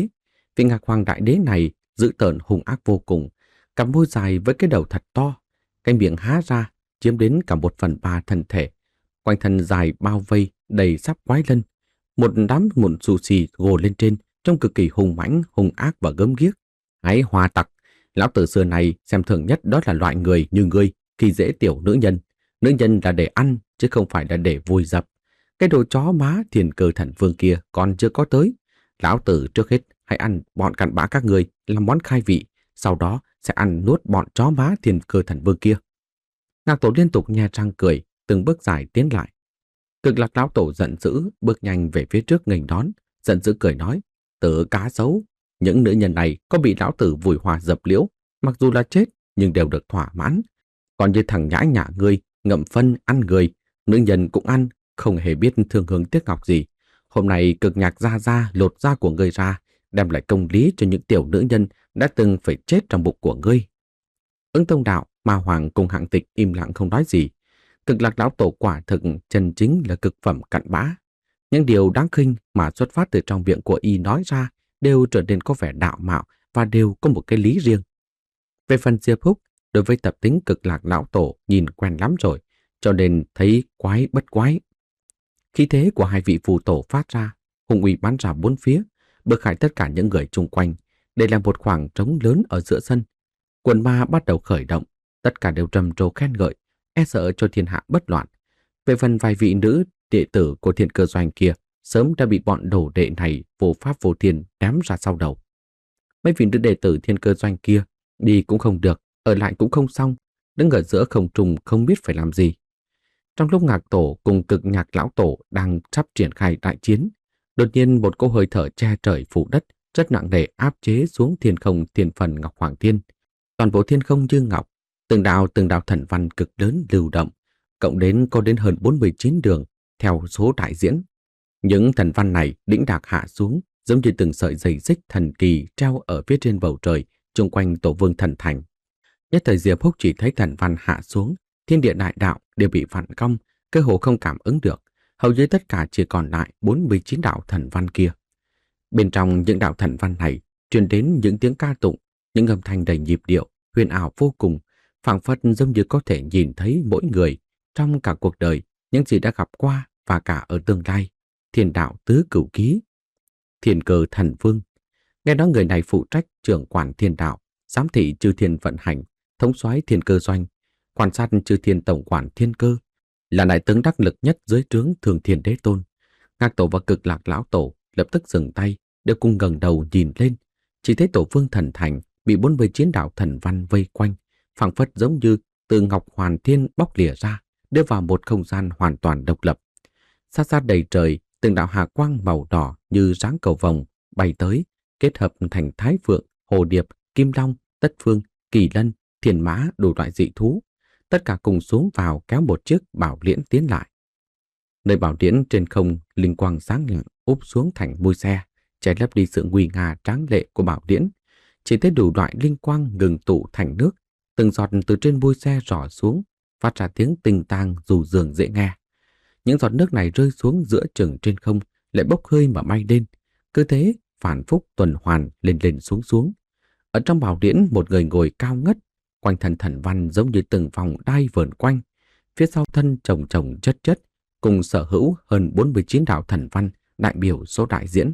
Vị Ngạc Hoàng Đại Đế này dữ tợn hung ác vô cùng, cặp môi dài với cái đầu thật to, cái miệng há ra chiếm đến cả một phần ba thân thể, quanh thân dài bao vây đầy sắp quái lân, một đám mụn xù xì gồ lên trên, trông cực kỳ hung mãnh, hung ác và gớm ghiếc. Hãy hòa tặc, lão tử xưa này xem thường nhất đó là loại người như ngươi, khi dễ tiểu nữ nhân. Nữ nhân là để ăn chứ không phải là để vui dập. Cái đồ chó má Thiên Cơ Thần Vương kia còn chưa có tới. Lão tử trước hết hãy ăn bọn cặn bã các người làm món khai vị, sau đó sẽ ăn nuốt bọn chó má Thiên Cơ Thần Vương kia. Ngạc Tổ liên tục nhe răng cười, từng bước dài tiến lại. Cực Lạc lão tổ giận dữ, bước nhanh về phía trước nghênh đón, giận dữ cười nói: "Tử cá xấu, những nữ nhân này có bị lão tử vùi hòa dập liễu, mặc dù là chết nhưng đều được thỏa mãn. Còn như thằng nhãi nhả ngươi, ngậm phân ăn người, nữ nhân cũng ăn, không hề biết thương hương tiếc ngọc gì. Hôm nay Cực Nhạc ra ra lột da của ngươi ra, đem lại công lý cho những tiểu nữ nhân đã từng phải chết trong bụng của ngươi." Ứng Tông Đạo, Ma Hoàng cùng Hạng Tịch im lặng không nói gì. Cực Lạc lão tổ quả thực chân chính là cực phẩm cặn bã. Những điều đáng khinh mà xuất phát từ trong miệng của y nói ra đều trở nên có vẻ đạo mạo và đều có một cái lý riêng. Về phần Diệp Húc, đối với tập tính Cực Lạc lão tổ nhìn quen lắm rồi, cho nên thấy quái bất quái. Khí thế của hai vị phù tổ phát ra, hung uy bắn ra bốn phía, bức hại tất cả những người chung quanh. Đây là một khoảng trống lớn ở giữa sân. Quần ma bắt đầu khởi động, tất cả đều trầm trồ khen ngợi, e sợ cho thiên hạ bất loạn. Về phần vài vị nữ đệ tử của Thiên Cơ Doanh kia, sớm đã bị bọn đồ đệ này vô pháp vô thiên ném ra sau đầu. Mấy vị nữ đệ tử Thiên Cơ Doanh kia đi cũng không được, ở lại cũng không xong, đứng ở giữa không trung không biết phải làm gì. Trong lúc Ngạc Tổ cùng Cực Nhạc lão tổ đang sắp triển khai đại chiến, đột nhiên một cỗ hơi thở che trời phủ đất rất nặng nề áp chế xuống thiên không thiên phần Ngọc Hoàng Thiên. Toàn bộ thiên không như ngọc, từng đạo từng đạo thần văn cực lớn lưu động, cộng đến có đến hơn bốn mươi chín đường theo số đại diễn. Những thần văn này đĩnh đạc hạ xuống, giống như từng sợi dây xích thần kỳ treo ở phía trên bầu trời, chung quanh Tổ Vương Thần Thành. Nhất thời Diệp Húc chỉ thấy thần văn hạ xuống, thiên địa đại đạo đều bị vặn cong, cơ hồ không cảm ứng được, hầu như tất cả chỉ còn lại bốn mươi chín đạo thần văn kia. Bên trong những đạo thần văn này truyền đến những tiếng ca tụng, những âm thanh đầy nhịp điệu, huyền ảo vô cùng, phảng phất giống như có thể nhìn thấy mỗi người trong cả cuộc đời, những gì đã gặp qua và cả ở tương lai. Thiên đạo tứ cửu ký, Thiên Cơ Thần Vương. Nghe nói người này phụ trách trưởng quản thiên đạo, giám thị chư thiên vận hành, thống soái Thiên Cơ Doanh, quan sát chư thiên tổng quản thiên cơ, là đại tướng đắc lực nhất dưới trướng Thường Thiên Đế Tôn. Ngạc Tổ và Cực Lạc lão tổ lập tức dừng tay, đều cùng ngẩng đầu nhìn lên, chỉ thấy Tổ Vương Thần Thành bị bốn mươi chín đạo thần văn vây quanh, phảng phất giống như từ Ngọc Hoàn Thiên bóc lìa ra, đưa vào một không gian hoàn toàn độc lập. Xa xa đầy trời, từng đạo hà quang màu đỏ như dáng cầu vồng bay tới, kết hợp thành Thái Phượng, Hồ Điệp, Kim Long, Tất Phương, Kỳ Lân, Thiên Mã, đủ loại dị thú, tất cả cùng xuống vào kéo một chiếc bảo liễn tiến lại. Nơi bảo liễn trên không linh quang sáng lạng úp xuống thành mui xe, che lấp đi sự nguy nga tráng lệ của bảo liễn. Chỉ thấy đủ loại linh quang ngừng tụ thành nước, từng giọt từ trên mui xe rỏ xuống, phát ra tiếng tinh tang dù dường dễ nghe. Những giọt nước này rơi xuống giữa chừng trên không, lại bốc hơi mà bay lên, cứ thế phản phúc tuần hoàn lên lên xuống xuống. Ở trong bảo liễn một người ngồi cao ngất, quanh thân thần văn giống như từng vòng đai vờn quanh, phía sau thân chồng chồng chất chất, cùng sở hữu hơn bốn mươi chín đạo thần văn đại biểu số đại diễn.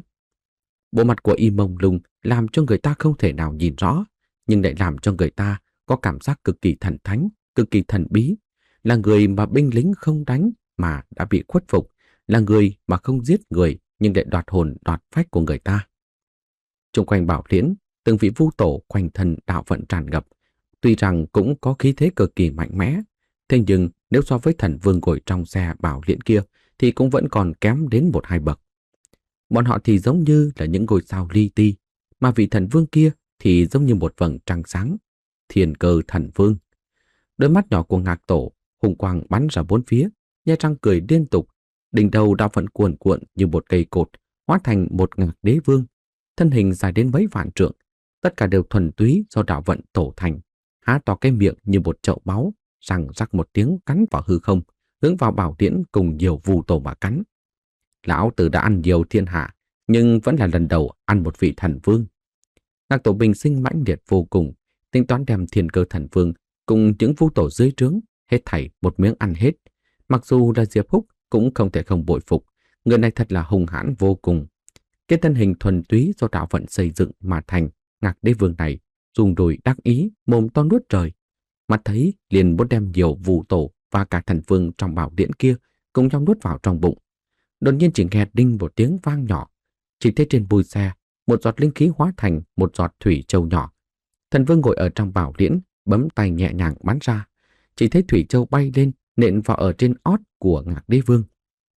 Bộ mặt của y mông lung làm cho người ta không thể nào nhìn rõ, nhưng lại làm cho người ta có cảm giác cực kỳ thần thánh, cực kỳ thần bí. Là người mà binh lính không đánh mà đã bị khuất phục, là người mà không giết người nhưng lại đoạt hồn đoạt phách của người ta. Xung quanh bảo liễn, từng vị vu tổ quanh thân đạo vận tràn ngập, tuy rằng cũng có khí thế cực kỳ mạnh mẽ, thế nhưng nếu so với thần vương ngồi trong xe bảo liễn kia thì cũng vẫn còn kém đến một hai bậc. Bọn họ thì giống như là những ngôi sao li ti, mà vị thần vương kia thì giống như một vầng trăng sáng, Thiên Cơ Thần Vương. Đôi mắt nhỏ của Ngạc Tổ hùng quang bắn ra bốn phía, nhe răng cười liên tục, đỉnh đầu đạo vận cuồn cuộn như một cây cột, hóa thành một Ngạc Đế Vương, thân hình dài đến mấy vạn trượng, tất cả đều thuần túy do đạo vận tổ thành, há to cái miệng như một chậu máu, răng rắc một tiếng cắn vào hư không, hướng vào bảo liễn cùng nhiều vu tổ mà cắn. Lão tử đã ăn nhiều thiên hạ, nhưng vẫn là lần đầu ăn một vị thần vương, Ngạc Tổ bình sinh mãnh liệt vô cùng, tính toán đem Thiên Cơ Thần Vương cùng những vũ tổ dưới trướng hết thảy một miếng ăn hết. Mặc dù là Diệp Húc cũng không thể không bội phục, người này thật là hung hãn vô cùng. Cái thân hình thuần túy do đạo vận xây dựng mà thành Ngạc Đế Vương này, dùng đùi đắc ý, mồm to nuốt trời. Mắt thấy liền muốn đem nhiều vũ tổ và cả thần vương trong bảo điện kia cùng nhau nuốt vào trong bụng. Đột nhiên chỉ nghe đinh một tiếng vang nhỏ, chỉ thấy trên bùi xe một giọt linh khí hóa thành một giọt thủy châu nhỏ. Thần vương ngồi ở trong bảo liễn, bấm tay nhẹ nhàng bắn ra, chỉ thấy thủy châu bay lên nện vào ở trên ót của Ngạc Đế Vương.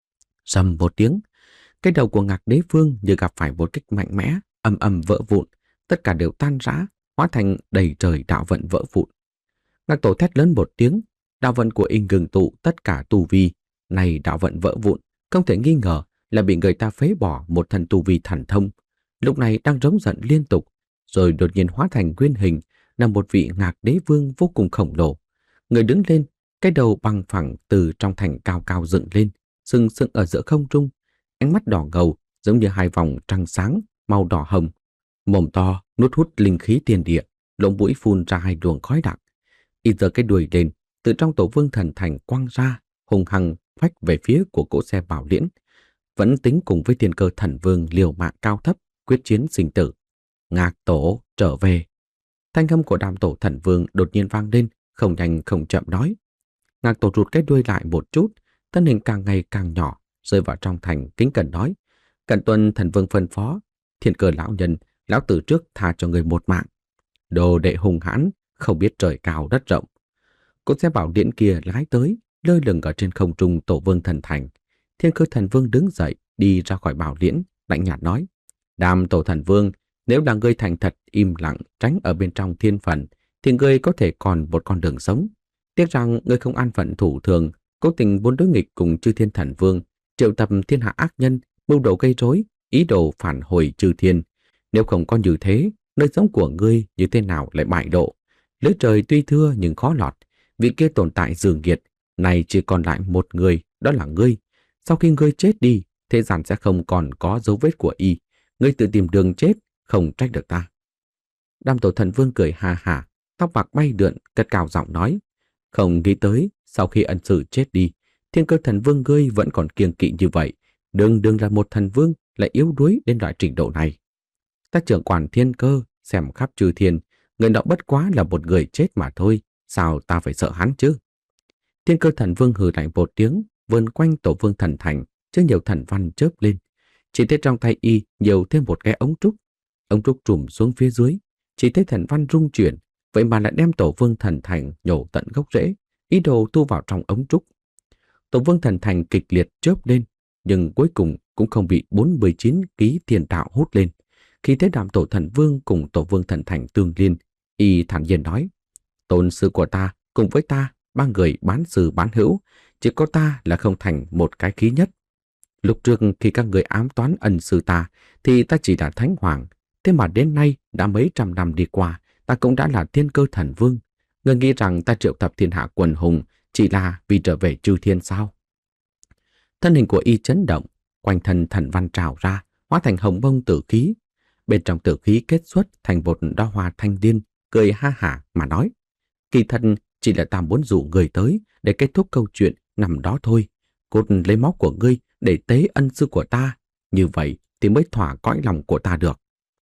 Rầm một tiếng, cái đầu của Ngạc Đế Vương như gặp phải một kích mạnh mẽ, ầm ầm vỡ vụn, tất cả đều tan rã, hóa thành đầy trời đạo vận vỡ vụn. Ngạc Tổ thét lớn một tiếng, đạo vận của y ngừng tụ tất cả tu vi, này đạo vận vỡ vụn, không thể nghi ngờ là bị người ta phế bỏ một thần tu vi thần thông. Lúc này đang rống giận liên tục, rồi đột nhiên hóa thành nguyên hình là một vị Ngạc Đế Vương vô cùng khổng lồ. Người đứng lên, cái đầu bằng phẳng từ trong thành cao cao dựng lên, sừng sững ở giữa không trung, ánh mắt đỏ ngầu giống như hai vòng trăng sáng màu đỏ hồng, mồm to nuốt hút linh khí tiền địa, lỗ mũi phun ra hai luồng khói đặc. Y giơ cái đuôi lên, từ trong Tổ Vương Thần Thành quăng ra, hùng hăng phách về phía của cỗ xe bảo liễn, vẫn tính cùng với Thiên Cơ Thần Vương liều mạng cao thấp, quyết chiến sinh tử. Ngạc Tổ trở về. Thanh âm của Đàm Tổ Thần Vương đột nhiên vang lên, không nhanh không chậm nói. Ngạc Tổ rụt cái đuôi lại một chút, thân hình càng ngày càng nhỏ, rơi vào trong thành, kính cẩn nói: Cẩn tuân Thần Vương phân phó, Thiên Cơ lão nhân, lão tử trước tha cho người một mạng. Đồ đệ hung hãn, không biết trời cao đất rộng. Cỗ xe bảo điện kia lái tới, lơ lửng ở trên không trung Tổ Vương Thần Thành. Thiên Cơ Thần Vương đứng dậy, đi ra khỏi bảo liễn, lạnh nhạt nói: Đàm Tổ Thần Vương, nếu là ngươi thành thật, im lặng, tránh ở bên trong thiên phận, thì ngươi có thể còn một con đường sống. Tiếc rằng ngươi không an phận thủ thường, cố tình muốn đối nghịch cùng Chư Thiên Thần Vương, triệu tập thiên hạ ác nhân, mưu đồ gây rối, ý đồ phản hồi Chư Thiên. Nếu không có như thế, nơi sống của ngươi như thế nào lại bại độ? Lưới trời tuy thưa nhưng khó lọt, vị kia tồn tại dường nghiệt, này chỉ còn lại một người, đó là ngươi. Sau khi ngươi chết đi, thế gian sẽ không còn có dấu vết của y. Ngươi tự tìm đường chết, không trách được ta. Đàm Tổ Thần Vương cười hà hả, tóc bạc bay lượn, cất cao giọng nói: Không nghĩ tới, sau khi ân sư chết đi, Thiên Cơ Thần Vương ngươi vẫn còn kiêng kỵ như vậy. Đừng đừng là một thần vương lại yếu đuối đến loại trình độ này. Ta trưởng quản thiên cơ, xem khắp Chư Thiên, người đó bất quá là một người chết mà thôi, sao ta phải sợ hắn chứ? Thiên Cơ Thần Vương hừ lạnh một tiếng, vươn quanh Tổ Vương Thần Thành, chứa nhiều thần văn chớp lên. Chỉ thấy trong tay y nhiều thêm một cái ống trúc. Ống trúc trùm xuống phía dưới, chỉ thấy thần văn rung chuyển, vậy mà lại đem Tổ Vương Thần Thành nhổ tận gốc rễ, ý đồ thu vào trong ống trúc. Tổ Vương Thần Thành kịch liệt chớp lên, nhưng cuối cùng cũng không bị bốn mươi chín ký tiền đạo hút lên. Khi thấy Đàm Tổ Thần Vương cùng Tổ Vương Thần Thành tương liên, y thản nhiên nói: Tôn sư của ta cùng với ta, ba người bán sư bán hữu, chỉ có ta là không thành một cái khí nhất. Lúc trước khi các người ám toán ân sư ta, thì ta chỉ là Thánh Hoàng. Thế mà đến nay đã mấy trăm năm đi qua, ta cũng đã là Thiên Cơ Thần Vương. Người nghĩ rằng ta triệu tập thiên hạ quần hùng chỉ là vì trở về Chư Thiên sao? Thân hình của y chấn động, quanh thân thần văn trào ra, hóa thành hồng bông tử khí. Bên trong tử khí kết xuất thành một đóa hoa thanh liên, cười ha hả mà nói: Kỳ thật chỉ là ta muốn dụ người tới để kết thúc câu chuyện nằm đó thôi. Cốt lấy máu của ngươi để tế ân sư của ta, như vậy thì mới thỏa cõi lòng của ta được.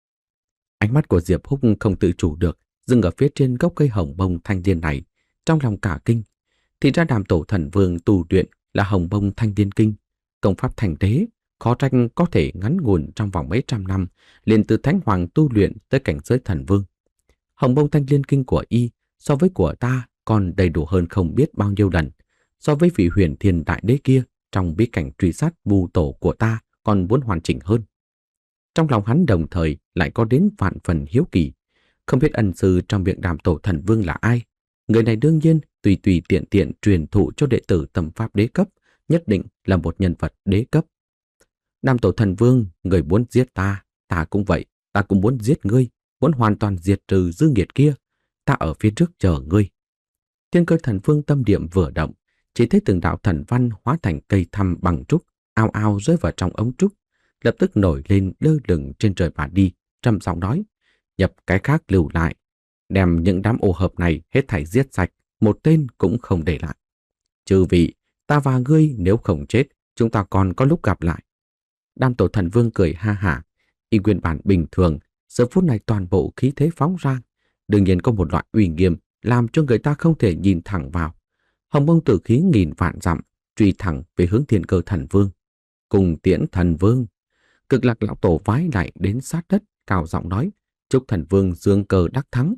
Ánh mắt của Diệp Húc không tự chủ được, dừng ở phía trên gốc cây hồng bông thanh liên này, trong lòng cả kinh. Thì ra Đàm Tổ Thần Vương tu luyện là hồng bông thanh liên kinh, công pháp thành đế, khó trách có thể ngắn ngủn trong vòng mấy trăm năm, liền từ Thánh Hoàng tu luyện tới cảnh giới thần vương. Hồng bông thanh liên kinh của y so với của ta còn đầy đủ hơn không biết bao nhiêu lần, so với vị huyền thiên đại đế kia trong bí cảnh truy sát bù tổ của ta còn muốn hoàn chỉnh hơn. Trong lòng hắn đồng thời lại có đến vạn phần hiếu kỳ, không biết ân sư trong miệng Đàm Tổ Thần Vương là ai. Người này đương nhiên tùy tùy tiện tiện truyền thụ cho đệ tử tầm pháp đế cấp, nhất định là một nhân vật đế cấp. Đàm Tổ Thần Vương, người muốn giết ta, ta cũng vậy, ta cũng muốn giết ngươi, muốn hoàn toàn diệt trừ dư nghiệt kia, ta ở phía trước chờ ngươi. Thiên Cơ Thần Vương tâm niệm vừa động, chỉ thấy từng đạo thần văn hóa thành cây thăm bằng trúc, ao ao rơi vào trong ống trúc, lập tức nổi lên lơ lửng trên trời mà đi, trầm giọng nói: nhập cái khác lưu lại, đem những đám ô hợp này hết thảy giết sạch, một tên cũng không để lại. Chư vị, ta và ngươi nếu không chết, chúng ta còn có lúc gặp lại. Đam tổ thần vương cười ha hả, y nguyên bản bình thường, giờ phút này toàn bộ khí thế phóng ra, đương nhiên có một loại uy nghiêm làm cho người ta không thể nhìn thẳng vào. Hồng mông tử khí nghìn vạn dặm, truy thẳng về hướng Thiên Cơ thần vương. Cùng tiễn thần vương. Cực Lạc lão tổ vái lại đến sát đất, cao giọng nói, chúc thần vương dương cờ đắc thắng.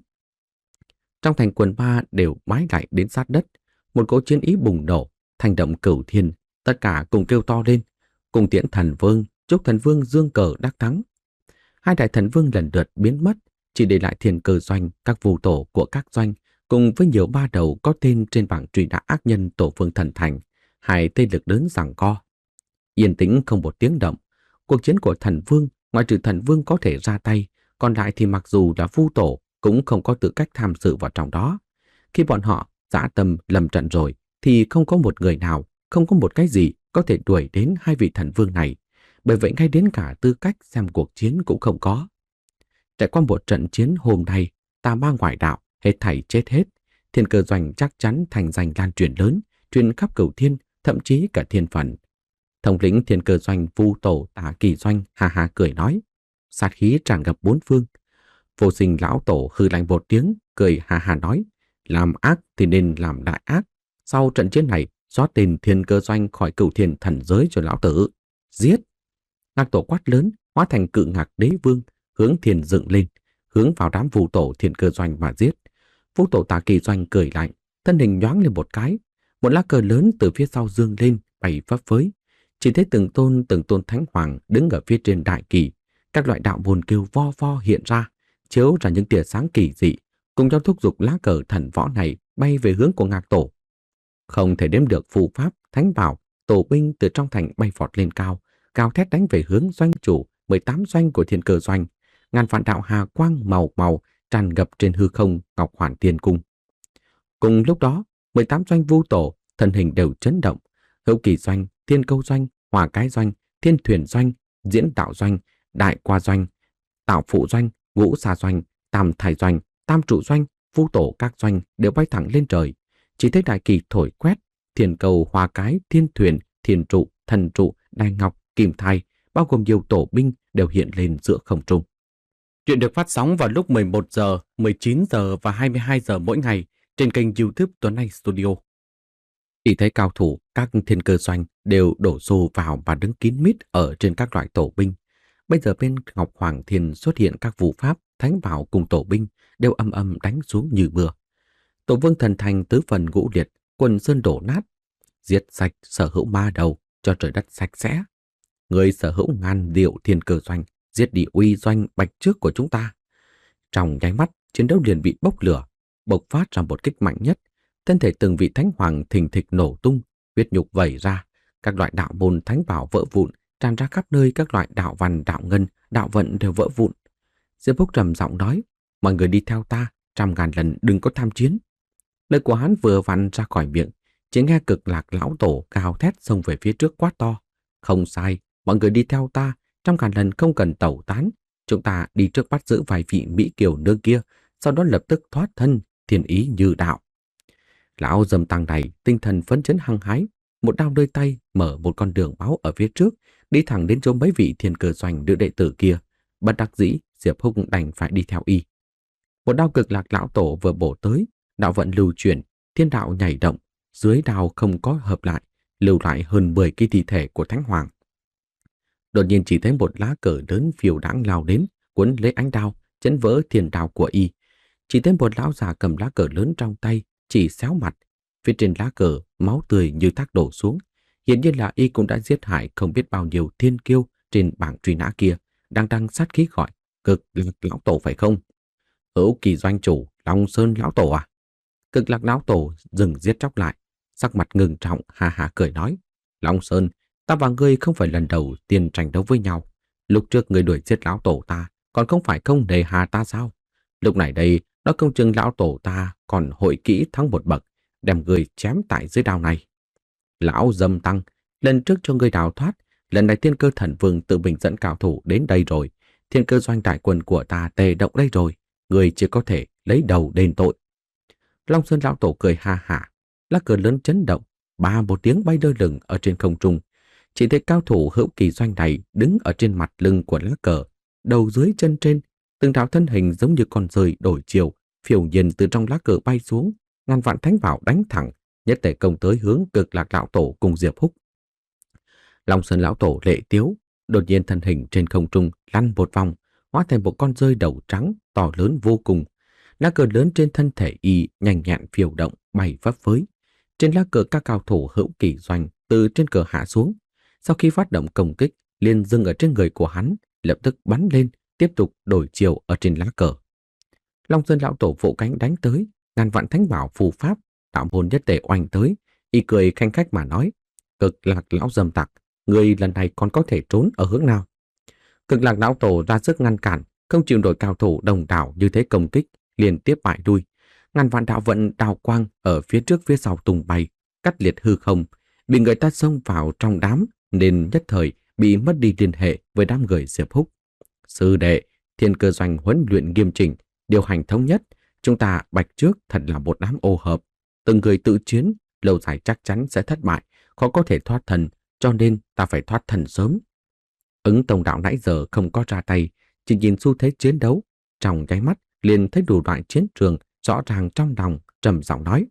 Trong thành quần ba đều vái lại đến sát đất, một cỗ chiến ý bùng nổ, thành động cửu thiên, tất cả cùng kêu to lên, cùng tiễn thần vương, chúc thần vương dương cờ đắc thắng. Hai đại thần vương lần lượt biến mất, chỉ để lại Thiên Cơ doanh, các phù tổ của các doanh, cùng với nhiều ba đầu có tên trên bảng truy nã ác nhân tổ vương thần thành, hai thế lực lớn giằng co. Yên tĩnh không một tiếng động, cuộc chiến của thần vương, ngoại trừ thần vương có thể ra tay, còn lại thì mặc dù là phu tổ cũng không có tư cách tham dự vào trong đó. Khi bọn họ dã tâm lầm trận rồi, thì không có một người nào, không có một cái gì có thể đuổi đến hai vị thần vương này, bởi vậy ngay đến cả tư cách xem cuộc chiến cũng không có. Trải qua một trận chiến hôm nay, tà ma ngoại đạo, hết thảy chết hết, Thiên Cơ doanh chắc chắn thành danh lan truyền lớn, truyền khắp cửu thiên, thậm chí cả thiên phận. Thống lĩnh Thiên Cơ doanh Vu tổ Tả Kỳ doanh hà hà cười nói, sát khí tràn ngập bốn phương. Vô Sinh lão tổ hừ lạnh một tiếng, cười hà hà nói, làm ác thì nên làm đại ác. Sau trận chiến này, xóa tên Thiên Cơ doanh khỏi cửu thiên thần giới cho lão tử. Giết! Ngạc tổ quát lớn, hóa thành cự ngạc đế vương, hướng thiên dựng lên, hướng vào đám Vu tổ Thiên Cơ doanh mà giết. Vu tổ Tả Kỳ doanh cười lạnh, thân hình nhoáng lên một cái, một lá cờ lớn từ phía sau dương lên, bay phấp phới. Chỉ thấy từng tôn từng tôn thánh hoàng đứng ở phía trên đại kỳ, các loại đạo môn kêu vo vo hiện ra, chiếu ra những tia sáng kỳ dị, cùng nhau thúc giục lá cờ thần võ này bay về hướng của Ngạc tổ. Không thể đếm được phù pháp, thánh bảo, tổ binh từ trong thành bay vọt lên cao, cao thét đánh về hướng doanh chủ mười tám doanh của Thiên Cơ doanh, ngàn vạn đạo hà quang màu màu tràn ngập trên hư không Ngọc Hoàn Tiên cung. Cùng lúc đó, mười tám doanh Vu tổ thân hình đều chấn động, Hữu Kỳ doanh, Thiên Câu doanh, Hỏa Cái doanh, Thiên Thuyền doanh, Diễn Đạo doanh, Đại Qua doanh, Tạo Phụ doanh, Ngũ Sa doanh, Tam Thải doanh, Tam Trụ doanh, Vu tổ các doanh đều bay thẳng lên trời. Chỉ thấy đại kỳ thổi quét, Thiên Câu, Hỏa Cái, Thiên Thuyền, Thiên Trụ, Thần Trụ, Đại Ngọc, Kim Thai, bao gồm nhiều tổ binh đều hiện lên giữa không trung. Chuyện được phát sóng vào lúc mười một giờ, mười chín giờ và hai mươi hai giờ mỗi ngày trên kênh YouTube Tuấn Anh Studio. Chỉ thấy cao thủ các Thiên Cơ doanh đều đổ xô vào và đứng kín mít ở trên các loại tổ binh. Bây giờ bên Ngọc Hoàng Thiên xuất hiện các vũ pháp, thánh bảo cùng tổ binh đều âm âm đánh xuống như mưa. Tổ vương thần thành tứ phần ngũ liệt, quần sơn đổ nát, giết sạch sở hữu ma đầu cho trời đất sạch sẽ. Người sở hữu ngàn điệu Thiên Cơ doanh, giết đi uy doanh bạch trước của chúng ta. Trong nháy mắt, chiến đấu liền bị bốc lửa, bộc phát ra một kích mạnh nhất. Thân thể từng vị thánh hoàng thình thịch nổ tung, huyết nhục vẩy ra, các loại đạo môn thánh bảo vỡ vụn, tràn ra khắp nơi, các loại đạo văn, đạo ngân, đạo vận đều vỡ vụn. Diệp Phúc trầm giọng nói, mọi người đi theo ta, trăm ngàn lần đừng có tham chiến. Lời của hắn vừa vặn ra khỏi miệng, chỉ nghe Cực Lạc lão tổ gào thét xông về phía trước quát to. Không sai, mọi người đi theo ta, trăm ngàn lần không cần tẩu tán. Chúng ta đi trước bắt giữ vài vị Mỹ kiều nương kia, sau đó lập tức thoát thân, thiên ý như đạo. Lão Dâm Tăng này tinh thần phấn chấn hăng hái, một đao nơi tay mở một con đường máu ở phía trước, đi thẳng đến chỗ mấy vị Thiên Cơ doanh nữ đệ tử kia. Bất đắc dĩ, Diệp Húc đành phải đi theo y. Một đao Cực Lạc lão tổ vừa bổ tới, đạo vận lưu chuyển, thiên đạo nhảy động, dưới đao không có hợp lại, lưu lại hơn mười cái thi thể của Thánh Hoàng. Đột nhiên chỉ thấy một lá cờ lớn phiêu đãng lao đến, cuốn lấy ánh đao, chấn vỡ thiên đao của y. Chỉ thấy một lão già cầm lá cờ lớn trong tay, chỉ xéo mặt, phía trên lá cờ máu tươi như thác đổ xuống. Hiển nhiên là y cũng đã giết hại không biết bao nhiêu thiên kiêu trên bảng truy nã kia, đang đang sát khí gọi, Cực Lạc lão tổ phải không? Hữu Kỳ doanh chủ, Long Sơn lão tổ à? Cực Lạc lão tổ dừng giết chóc lại, sắc mặt ngưng trọng, hà hà cười nói, Long Sơn, ta và ngươi không phải lần đầu tiên tranh đấu với nhau. Lúc trước ngươi đuổi giết lão tổ ta, còn không phải không nề hà ta sao? Lúc này đây, nó công chừng lão tổ ta còn hội kỹ thắng một bậc, đem ngươi chém tại dưới đao này. Lão Dâm Tăng, lần trước cho ngươi đào thoát, lần này Thiên Cơ thần vương tự mình dẫn cao thủ đến đây rồi, Thiên Cơ Doanh đại quân của ta tề động đây rồi, người chỉ có thể lấy đầu đền tội. Long Sơn lão tổ cười ha hả, lá cờ lớn chấn động, ba một tiếng bay lơ lửng ở trên không trung. Chỉ thấy cao thủ hữu kỳ doanh này đứng ở trên mặt lưng của lá cờ, đầu dưới chân trên, từng đạo thân hình giống như con rơi đổi chiều, phiêu nhiên từ trong lá cờ bay xuống, ngàn vạn thánh bảo đánh thẳng, nhất tề công tới hướng Cực Lạc lão tổ cùng Diệp Húc. Long Sơn lão tổ lệ tiếu, đột nhiên thân hình trên không trung lăn một vòng, hóa thành một con rơi đầu trắng to lớn vô cùng. Lá cờ lớn trên thân thể y nhanh nhẹn phiêu động bay phấp phới. Trên lá cờ các cao thủ hữu kỳ doanh từ trên cờ hạ xuống, sau khi phát động công kích liền dừng ở trên người của hắn, lập tức bắn lên, tiếp tục đổi chiều ở trên lá cờ. Long Sơn lão tổ vỗ cánh đánh tới, ngàn vạn thánh bảo phù pháp, đạo môn nhất tề oanh tới, y cười khanh khách mà nói: Cực Lạc lão dâm tặc, người lần này còn có thể trốn ở hướng nào? Cực Lạc lão tổ ra sức ngăn cản, không chịu nổi cao thủ đồng đảo như thế công kích, liên tiếp bại lui. Ngàn vạn đạo vận đào quang ở phía trước phía sau tung bay, cắt liệt hư không, bị người ta xông vào trong đám nên nhất thời bị mất đi liên hệ với đám người Diệp Húc. Sư đệ, Thiên Cơ Doanh huấn luyện nghiêm chỉnh, điều hành thống nhất, chúng ta bạch trước thật là một đám ô hợp, từng người tự chiến, lâu dài chắc chắn sẽ thất bại, khó có thể thoát thân, cho nên ta phải thoát thân sớm. Ứng Tông đạo nãy giờ không có ra tay, chỉ nhìn xu thế chiến đấu, trong nháy mắt liền thấy đủ loại chiến trường rõ ràng trong lòng, trầm giọng nói.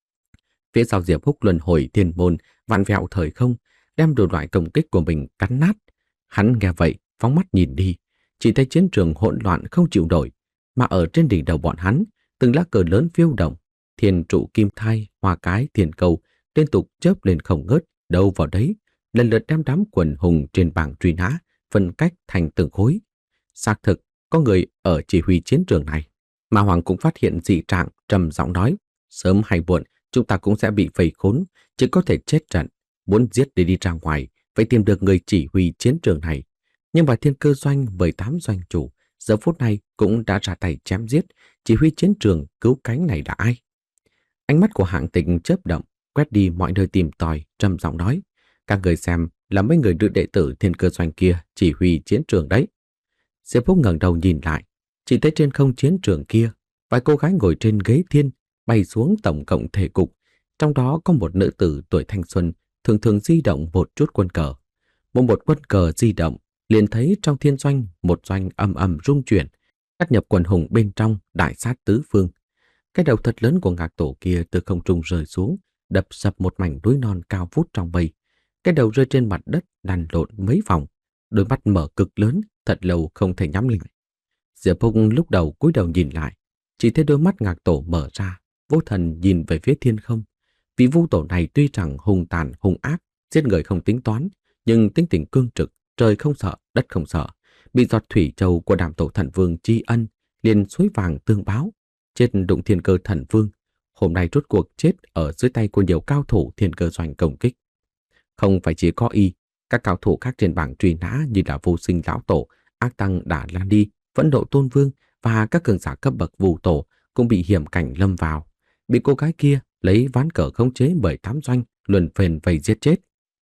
Phía sau Diệp Húc luân hồi thiên môn, vặn vẹo thời không, đem đủ loại công kích của mình cắn nát. Hắn nghe vậy, phóng mắt nhìn đi, chỉ thấy chiến trường hỗn loạn không chịu nổi, mà ở trên đỉnh đầu bọn hắn, từng lá cờ lớn phiêu động, thiên trụ kim thai, hoa cái, thiên cầu liên tục chớp lên không ngớt, đâu vào đấy, lần lượt đem đám quần hùng trên bảng truy nã phân cách thành từng khối. Xác thực có người ở chỉ huy chiến trường này. Mà Hoàng cũng phát hiện dị trạng, trầm giọng nói: sớm hay muộn chúng ta cũng sẽ bị vây khốn, chỉ có thể chết trận. Muốn giết để đi ra ngoài, phải tìm được người chỉ huy chiến trường này. Nhưng mà Thiên Cơ Doanh mười tám doanh chủ giờ phút này cũng đã ra tay chém giết, chỉ huy chiến trường cứu cánh này là ai? Ánh mắt của Hạng Tịch chớp động, quét đi mọi nơi tìm tòi, trầm giọng nói: các người xem là mấy người nữ đệ tử Thiên Cơ Doanh kia chỉ huy chiến trường đấy. Diệp Húc ngẩng đầu nhìn lại, chỉ thấy trên không chiến trường kia, vài cô gái ngồi trên ghế thiên, bay xuống tổng cộng thể cục, trong đó có một nữ tử tuổi thanh xuân, thường thường di động một chút quân cờ. Một một quân cờ di động, liền thấy trong thiên doanh một doanh ầm ầm rung chuyển, cắt nhập quần hùng bên trong, đại sát tứ phương. Cái đầu thật lớn của Ngạc Tổ kia từ không trung rơi xuống, đập sập một mảnh núi non cao vút trong mây. Cái đầu rơi trên mặt đất, lăn lộn mấy vòng, đôi mắt mở cực lớn, thật lâu không thể nhắm lại. Diệp Húc lúc đầu cúi đầu nhìn lại, chỉ thấy đôi mắt Ngạc Tổ mở ra, vô thần nhìn về phía thiên không. Vị Vu Tổ này tuy rằng hung tàn hung ác, giết người không tính toán, nhưng tính tình cương trực, trời không sợ, đất không sợ. Bị giọt thủy châu của Đàm Tổ Thần Vương tri ân, liền suối vàng tương báo, chết đụng Thiên Cơ Thần Vương. Hôm nay rốt cuộc chết ở dưới tay của nhiều cao thủ Thiên Cơ Doanh công kích. Không phải chỉ có y, các cao thủ khác trên bảng truy nã như là Vô Sinh lão tổ, Ác Tăng Đả Lan Đi, Phẫn Nộ Tôn Vương và các cường giả cấp bậc Vu Tổ cũng bị hiểm cảnh lâm vào, bị cô gái kia lấy ván cờ khống chế bởi tám doanh luân phền vây giết chết.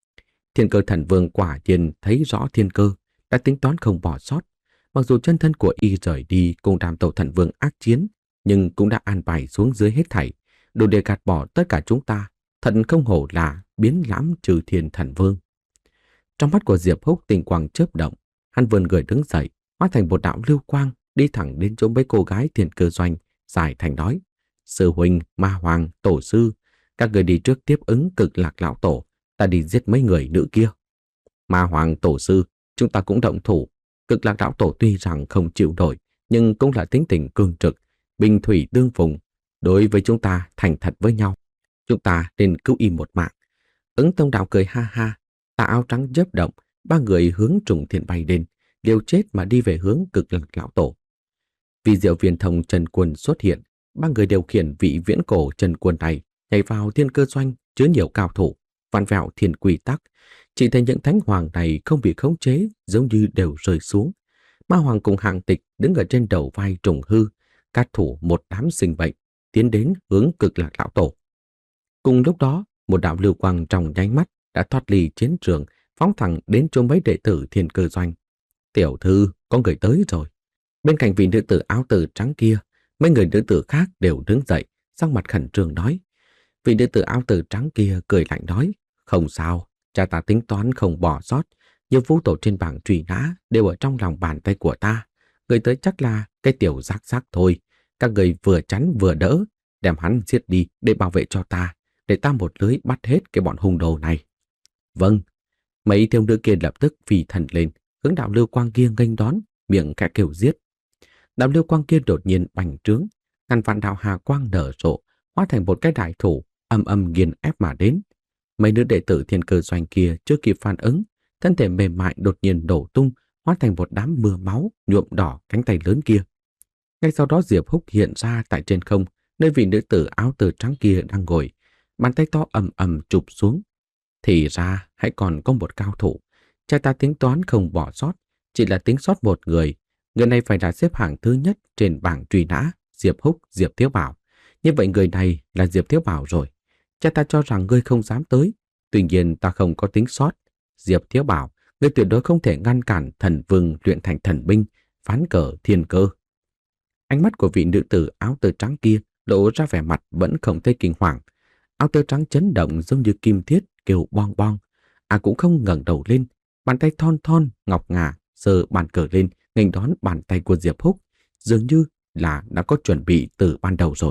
Thiên Cơ Thần Vương quả nhiên thấy rõ thiên cơ, đã tính toán không bỏ sót. Mặc dù chân thân của y rời đi cùng Đàm Tổ Thần Vương ác chiến, nhưng cũng đã an bài xuống dưới hết thảy, đủ để gạt bỏ tất cả chúng ta. Thật không hổ là biến lãm trừ thiên thần vương. Trong mắt của Diệp Húc tình quang chớp động, hắn vươn người đứng dậy, hóa thành một đạo lưu quang, đi thẳng đến chỗ mấy cô gái Thiên Cơ Doanh, giải thành nói: sư huynh, ma hoàng, tổ sư, các người đi trước tiếp ứng Cực Lạc lão tổ, ta đi giết mấy người nữ kia. Ma hoàng, tổ sư, chúng ta cũng động thủ. Cực Lạc lão tổ tuy rằng không chịu nổi, nhưng cũng là tính tình cương trực, bình thủy tương phùng, đối với chúng ta thành thật với nhau. Chúng ta nên cứu y một mạng. Ứng Tông đạo cười ha ha, tà áo trắng chớp động, ba người hướng trùng thiên bay lên, liều chết mà đi về hướng Cực Lạc lão tổ. Vì diệu viền thông Trần Quân xuất hiện, ba người điều khiển vị viễn cổ Trần Quân này nhảy vào Thiên Cơ Doanh chứa nhiều cao thủ, vặn vẹo thiên quy tắc. Chỉ thấy những thánh hoàng này không bị khống chế, giống như đều rơi xuống. Ma hoàng cùng Hạng Tịch đứng ở trên đầu vai trùng hư, cát thủ một đám sinh bệnh, tiến đến hướng Cực Lạc lão tổ. Cùng lúc đó, một đạo lưu quang trong nháy mắt đã thoát ly chiến trường, phóng thẳng đến chỗ mấy đệ tử Thiên Cơ Doanh. Tiểu thư, có người tới rồi. Bên cạnh vị nữ tử áo tơ trắng kia, mấy người nữ tử khác đều đứng dậy, sắc mặt khẩn trương nói. Vị nữ tử áo tơ trắng kia cười lạnh nói, không sao, cha ta tính toán không bỏ sót, nhiều vũ tổ trên bảng truy nã đều ở trong lòng bàn tay của ta. Người tới chắc là cái tiểu rác rác thôi, các người vừa chắn vừa đỡ, đem hắn giết đi để bảo vệ cho ta, để ta một lưới bắt hết cái bọn hung đồ này. Vâng, mấy thiếu nữ kia lập tức phi thần lên, hướng đạo lưu quang kia nghênh đón, miệng khẽ kêu giết. Đạo lưu quang kia đột nhiên bành trướng, ngàn vạn đạo hà quang nở rộ, hóa thành một cái đại thủ, âm âm nghiền ép mà đến. Mấy nữ đệ tử thiên cơ doanh kia chưa kịp phản ứng, thân thể mềm mại đột nhiên nổ tung, hóa thành một đám mưa máu nhuộm đỏ cánh tay lớn kia. Ngay sau đó Diệp Húc hiện ra tại trên không, nơi vị nữ tử áo tơ trắng kia đang ngồi, bàn tay to ầm ầm chụp xuống. Thì ra hãy còn có một cao thủ, cha ta tính toán không bỏ sót, chỉ là tính sót một người. Người này phải là xếp hạng thứ nhất trên bảng truy nã, Diệp Húc, Diệp Thiếu Bảo. Như vậy người này là Diệp Thiếu Bảo rồi. Cha ta cho rằng ngươi không dám tới, tuy nhiên ta không có tính sót. Diệp Thiếu Bảo, ngươi tuyệt đối không thể ngăn cản thần vương luyện thành thần binh, phán cờ thiên cơ. Ánh mắt của vị nữ tử áo tơ trắng kia lộ ra vẻ mặt vẫn không thấy kinh hoàng. Áo tơ trắng chấn động giống như kim thiết kêu bong bong. À cũng không ngẩng đầu lên, bàn tay thon thon ngọc ngà giơ bàn cờ lên nghênh đón bàn tay của Diệp Húc, dường như là đã có chuẩn bị từ ban đầu rồi.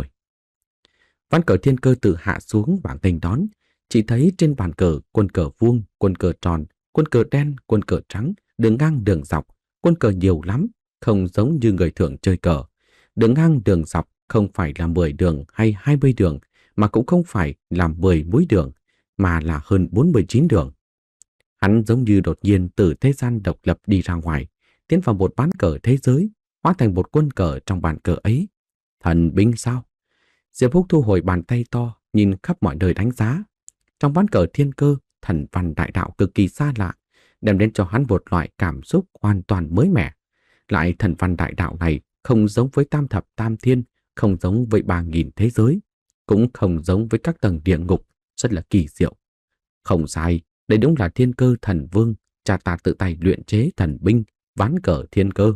Ván cờ thiên cơ tự hạ xuống bảng nghênh đón, chỉ thấy trên bàn cờ quân cờ vuông, quân cờ tròn, quân cờ đen, quân cờ trắng, đường ngang đường dọc, quân cờ nhiều lắm, không giống như người thường chơi cờ. Đường ngang đường dọc không phải là mười đường hay hai mươi đường, mà cũng không phải là mười mũi đường, mà là hơn bốn mươi chín đường. Hắn giống như đột nhiên từ thế gian độc lập đi ra ngoài, tiến vào một ván cờ thế giới, hóa thành một quân cờ trong bàn cờ ấy. Thần binh sao? Diệp Húc thu hồi bàn tay to, nhìn khắp mọi nơi đánh giá. Trong ván cờ thiên cơ, thần văn đại đạo cực kỳ xa lạ, đem đến cho hắn một loại cảm xúc hoàn toàn mới mẻ. Lại thần văn đại đạo này không giống với tam thập tam thiên, không giống với ba nghìn thế giới, cũng không giống với các tầng địa ngục, rất là kỳ diệu. Không sai, đây đúng là thiên cơ thần vương, cha ta tự tay luyện chế thần binh, ván cờ thiên cơ.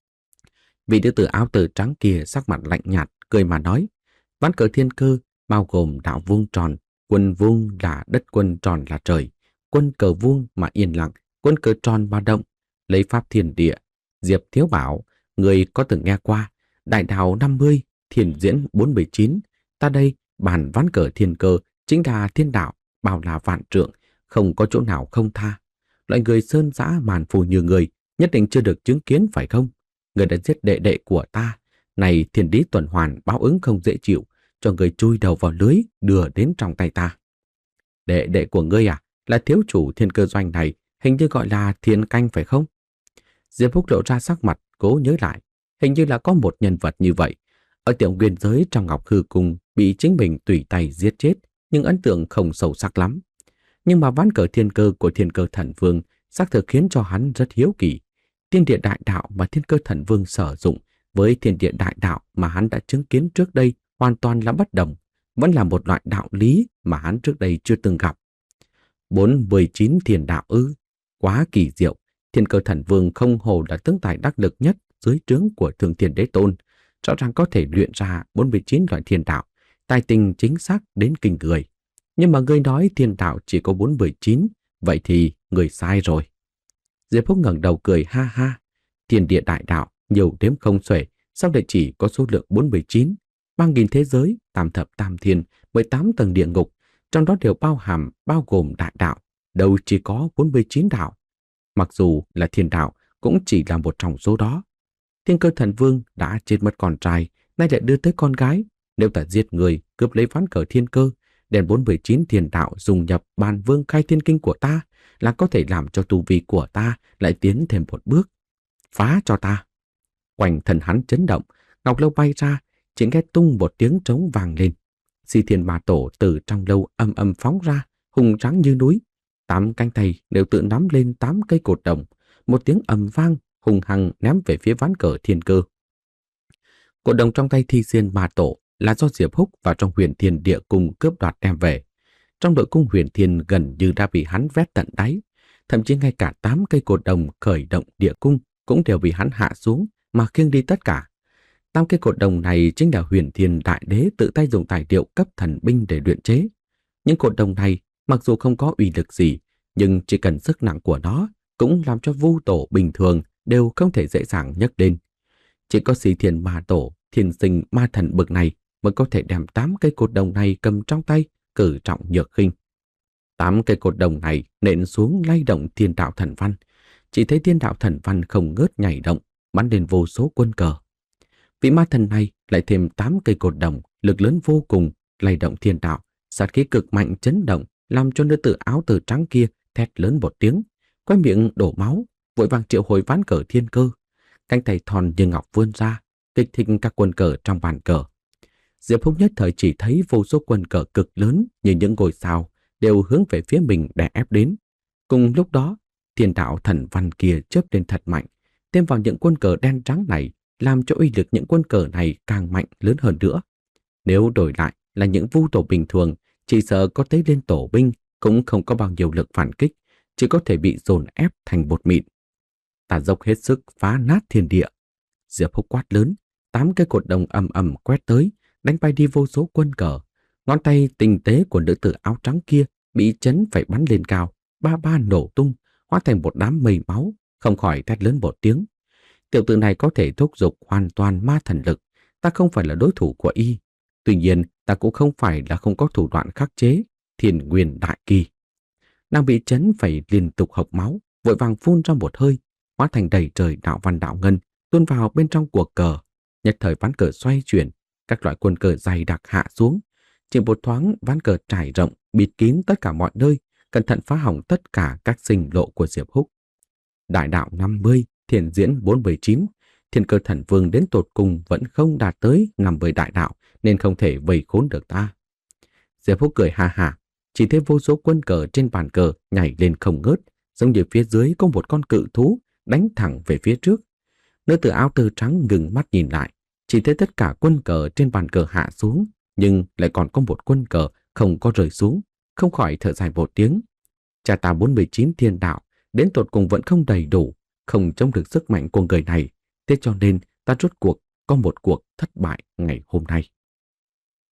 Vị nữ tử áo tơ trắng kia sắc mặt lạnh nhạt, cười mà nói, ván cờ thiên cơ bao gồm đạo vuông tròn, quân vuông là đất, quân tròn là trời, quân cờ vuông mà yên lặng, quân cờ tròn mà động, lấy pháp thiên địa. Diệp Thiếu Bảo, người có từng nghe qua đại đạo năm mươi, thiên diễn bốn mươi chín, ta đây bàn ván cờ thiên cơ chính là thiên đạo, bao là vạn trượng, không có chỗ nào không tha. Loại người sơn dã màn phù như người nhất định chưa được chứng kiến phải không? Người đã giết đệ đệ của ta, này thiên lý tuần hoàn báo ứng không dễ chịu, cho người chui đầu vào lưới đưa đến trong tay ta. Đệ đệ của ngươi à, là thiếu chủ thiên cơ doanh này, hình như gọi là Thiên Canh phải không? Diệp Húc lộ ra sắc mặt, cố nhớ lại, hình như là có một nhân vật như vậy. Ở tiểu nguyên giới trong Ngọc Hư Cung bị chính mình tùy tay giết chết, nhưng ấn tượng không sâu sắc lắm. Nhưng mà ván cờ thiên cơ của thiên cơ thần vương xác thực khiến cho hắn rất hiếu kỳ. Thiên địa đại đạo mà thiên cơ thần vương sử dụng với thiên địa đại đạo mà hắn đã chứng kiến trước đây hoàn toàn là bất đồng, vẫn là một loại đạo lý mà hắn trước đây chưa từng gặp. bốn mươi chín thiên đạo ư, quá kỳ diệu. Thiên cơ thần vương không hồ là tướng tài đắc lực nhất dưới trướng của Thượng Thiên Đế Tôn, rõ ràng có thể luyện ra bốn mươi chín loại thiên đạo, tài tình chính xác đến kinh người. Nhưng mà ngươi nói thiên đạo chỉ có bốn mươi chín, vậy thì người sai rồi. Diệp Húc ngẩng đầu cười ha ha, thiên địa đại đạo nhiều đếm không xuể, sao lại chỉ có số lượng bốn mươi chín? ba nghìn thế giới, tam thập tam thiên, mười tám tầng địa ngục, trong đó đều bao hàm bao gồm đại đạo, đâu chỉ có bốn mươi chín đạo. Mặc dù là thiên đạo cũng chỉ là một trong số đó. Thiên cơ thần vương đã chết mất con trai, nay lại đưa tới con gái. Nếu ta giết người, cướp lấy ván cờ thiên cơ, đem bốn mươi chín thiên đạo dùng nhập bàn vương khai thiên kinh của ta, là có thể làm cho tu vi của ta lại tiến thêm một bước. Phá cho ta! Quanh thân hắn chấn động, ngọc lâu bay ra, chỉ nghe tung một tiếng trống vang lên. Si Thiên Ma Tổ từ trong lâu âm âm phóng ra, hùng tráng như núi. Tám cánh tay đều tự nắm lên tám cây cột đồng, một tiếng ầm vang hùng hăng ném về phía ván cờ thiên cơ. Cột đồng trong tay Thi Thiên Ma Tổ là do Diệp Húc vào trong Huyền Thiên Địa Cung cướp đoạt đem về. Trong đội cung Huyền Thiên gần như đã bị hắn vét tận đáy, thậm chí ngay cả tám cây cột đồng khởi động địa cung cũng đều bị hắn hạ xuống mà khiêng đi tất cả. Tám cây cột đồng này chính là Huyền Thiên Đại Đế tự tay dùng tài liệu cấp thần binh để luyện chế. Những cột đồng này mặc dù không có uy lực gì, nhưng chỉ cần sức nặng của nó cũng làm cho vu tổ bình thường đều không thể dễ dàng nhấc lên. Chỉ có Xí Thiên Ma Tổ, Thiên Sinh Ma Thần bậc này mới có thể đem tám cây cột đồng này cầm trong tay, cử trọng nhược khinh. Tám cây cột đồng này nện xuống lay động thiên đạo thần văn. Chỉ thấy thiên đạo thần văn không ngớt nhảy động, bắn lên vô số quân cờ. Vị ma thần này lại thêm tám cây cột đồng, lực lớn vô cùng, lay động thiên đạo, sát khí cực mạnh chấn động, làm cho nữ tử áo tơ trắng kia thét lớn một tiếng, quay miệng đổ máu, vội vàng triệu hồi ván cờ thiên cơ. Cánh tay thon như ngọc vươn ra, kích thích các quân cờ trong bàn cờ. Diệp Húc nhất thời chỉ thấy vô số quân cờ cực lớn như những ngôi sao đều hướng về phía mình đè ép đến. Cùng lúc đó, thiên đạo thần văn kia chớp lên thật mạnh, thêm vào những quân cờ đen trắng này, làm cho uy lực những quân cờ này càng mạnh lớn hơn nữa. Nếu đổi lại là những vu tổ bình thường, chỉ sợ có tới lên tổ binh cũng không có bao nhiêu lực phản kích, chỉ có thể bị dồn ép thành bột mịn. Ta dốc hết sức phá nát thiên địa. Diệp Húc quát lớn, tám cái cột đồng ầm ầm quét tới, đánh bay đi vô số quân cờ. Ngón tay tinh tế của nữ tử áo trắng kia bị chấn phải bắn lên cao, ba ba nổ tung, hóa thành một đám mây máu, không khỏi thét lớn một tiếng. Tiểu tử này có thể thúc giục hoàn toàn ma thần lực, ta không phải là đối thủ của y. Tuy nhiên, ta cũng không phải là không có thủ đoạn khắc chế, Thiên Nguyên Đại Kỳ. Nàng bị chấn phải liên tục hộc máu, vội vàng phun ra một hơi, hóa thành đầy trời đạo văn đạo ngân, tuôn vào bên trong cuộc cờ. Nhất thời ván cờ xoay chuyển, các loại quân cờ dày đặc hạ xuống. Chỉ một thoáng ván cờ trải rộng, bịt kín tất cả mọi nơi, cẩn thận phá hỏng tất cả các sinh lộ của Diệp Húc. Đại đạo năm mươi, thiền diễn bốn mươi chín, Thiên Cơ Thần Vương đến tột cùng vẫn không đạt tới năm mươi đại đạo, nên không thể vây khốn được ta. Diệp Húc cười ha ha, chỉ thấy vô số quân cờ trên bàn cờ nhảy lên không ngớt, giống như phía dưới có một con cự thú đánh thẳng về phía trước. Nữ tử áo tơ trắng ngừng mắt nhìn lại, chỉ thấy tất cả quân cờ trên bàn cờ hạ xuống, nhưng lại còn có một quân cờ không có rơi xuống, không khỏi thở dài một tiếng. Cha ta bốn mươi chín thiên đạo, đến tột cùng vẫn không đầy đủ, không chống được sức mạnh của người này, thế cho nên ta rốt cuộc có một cuộc thất bại ngày hôm nay.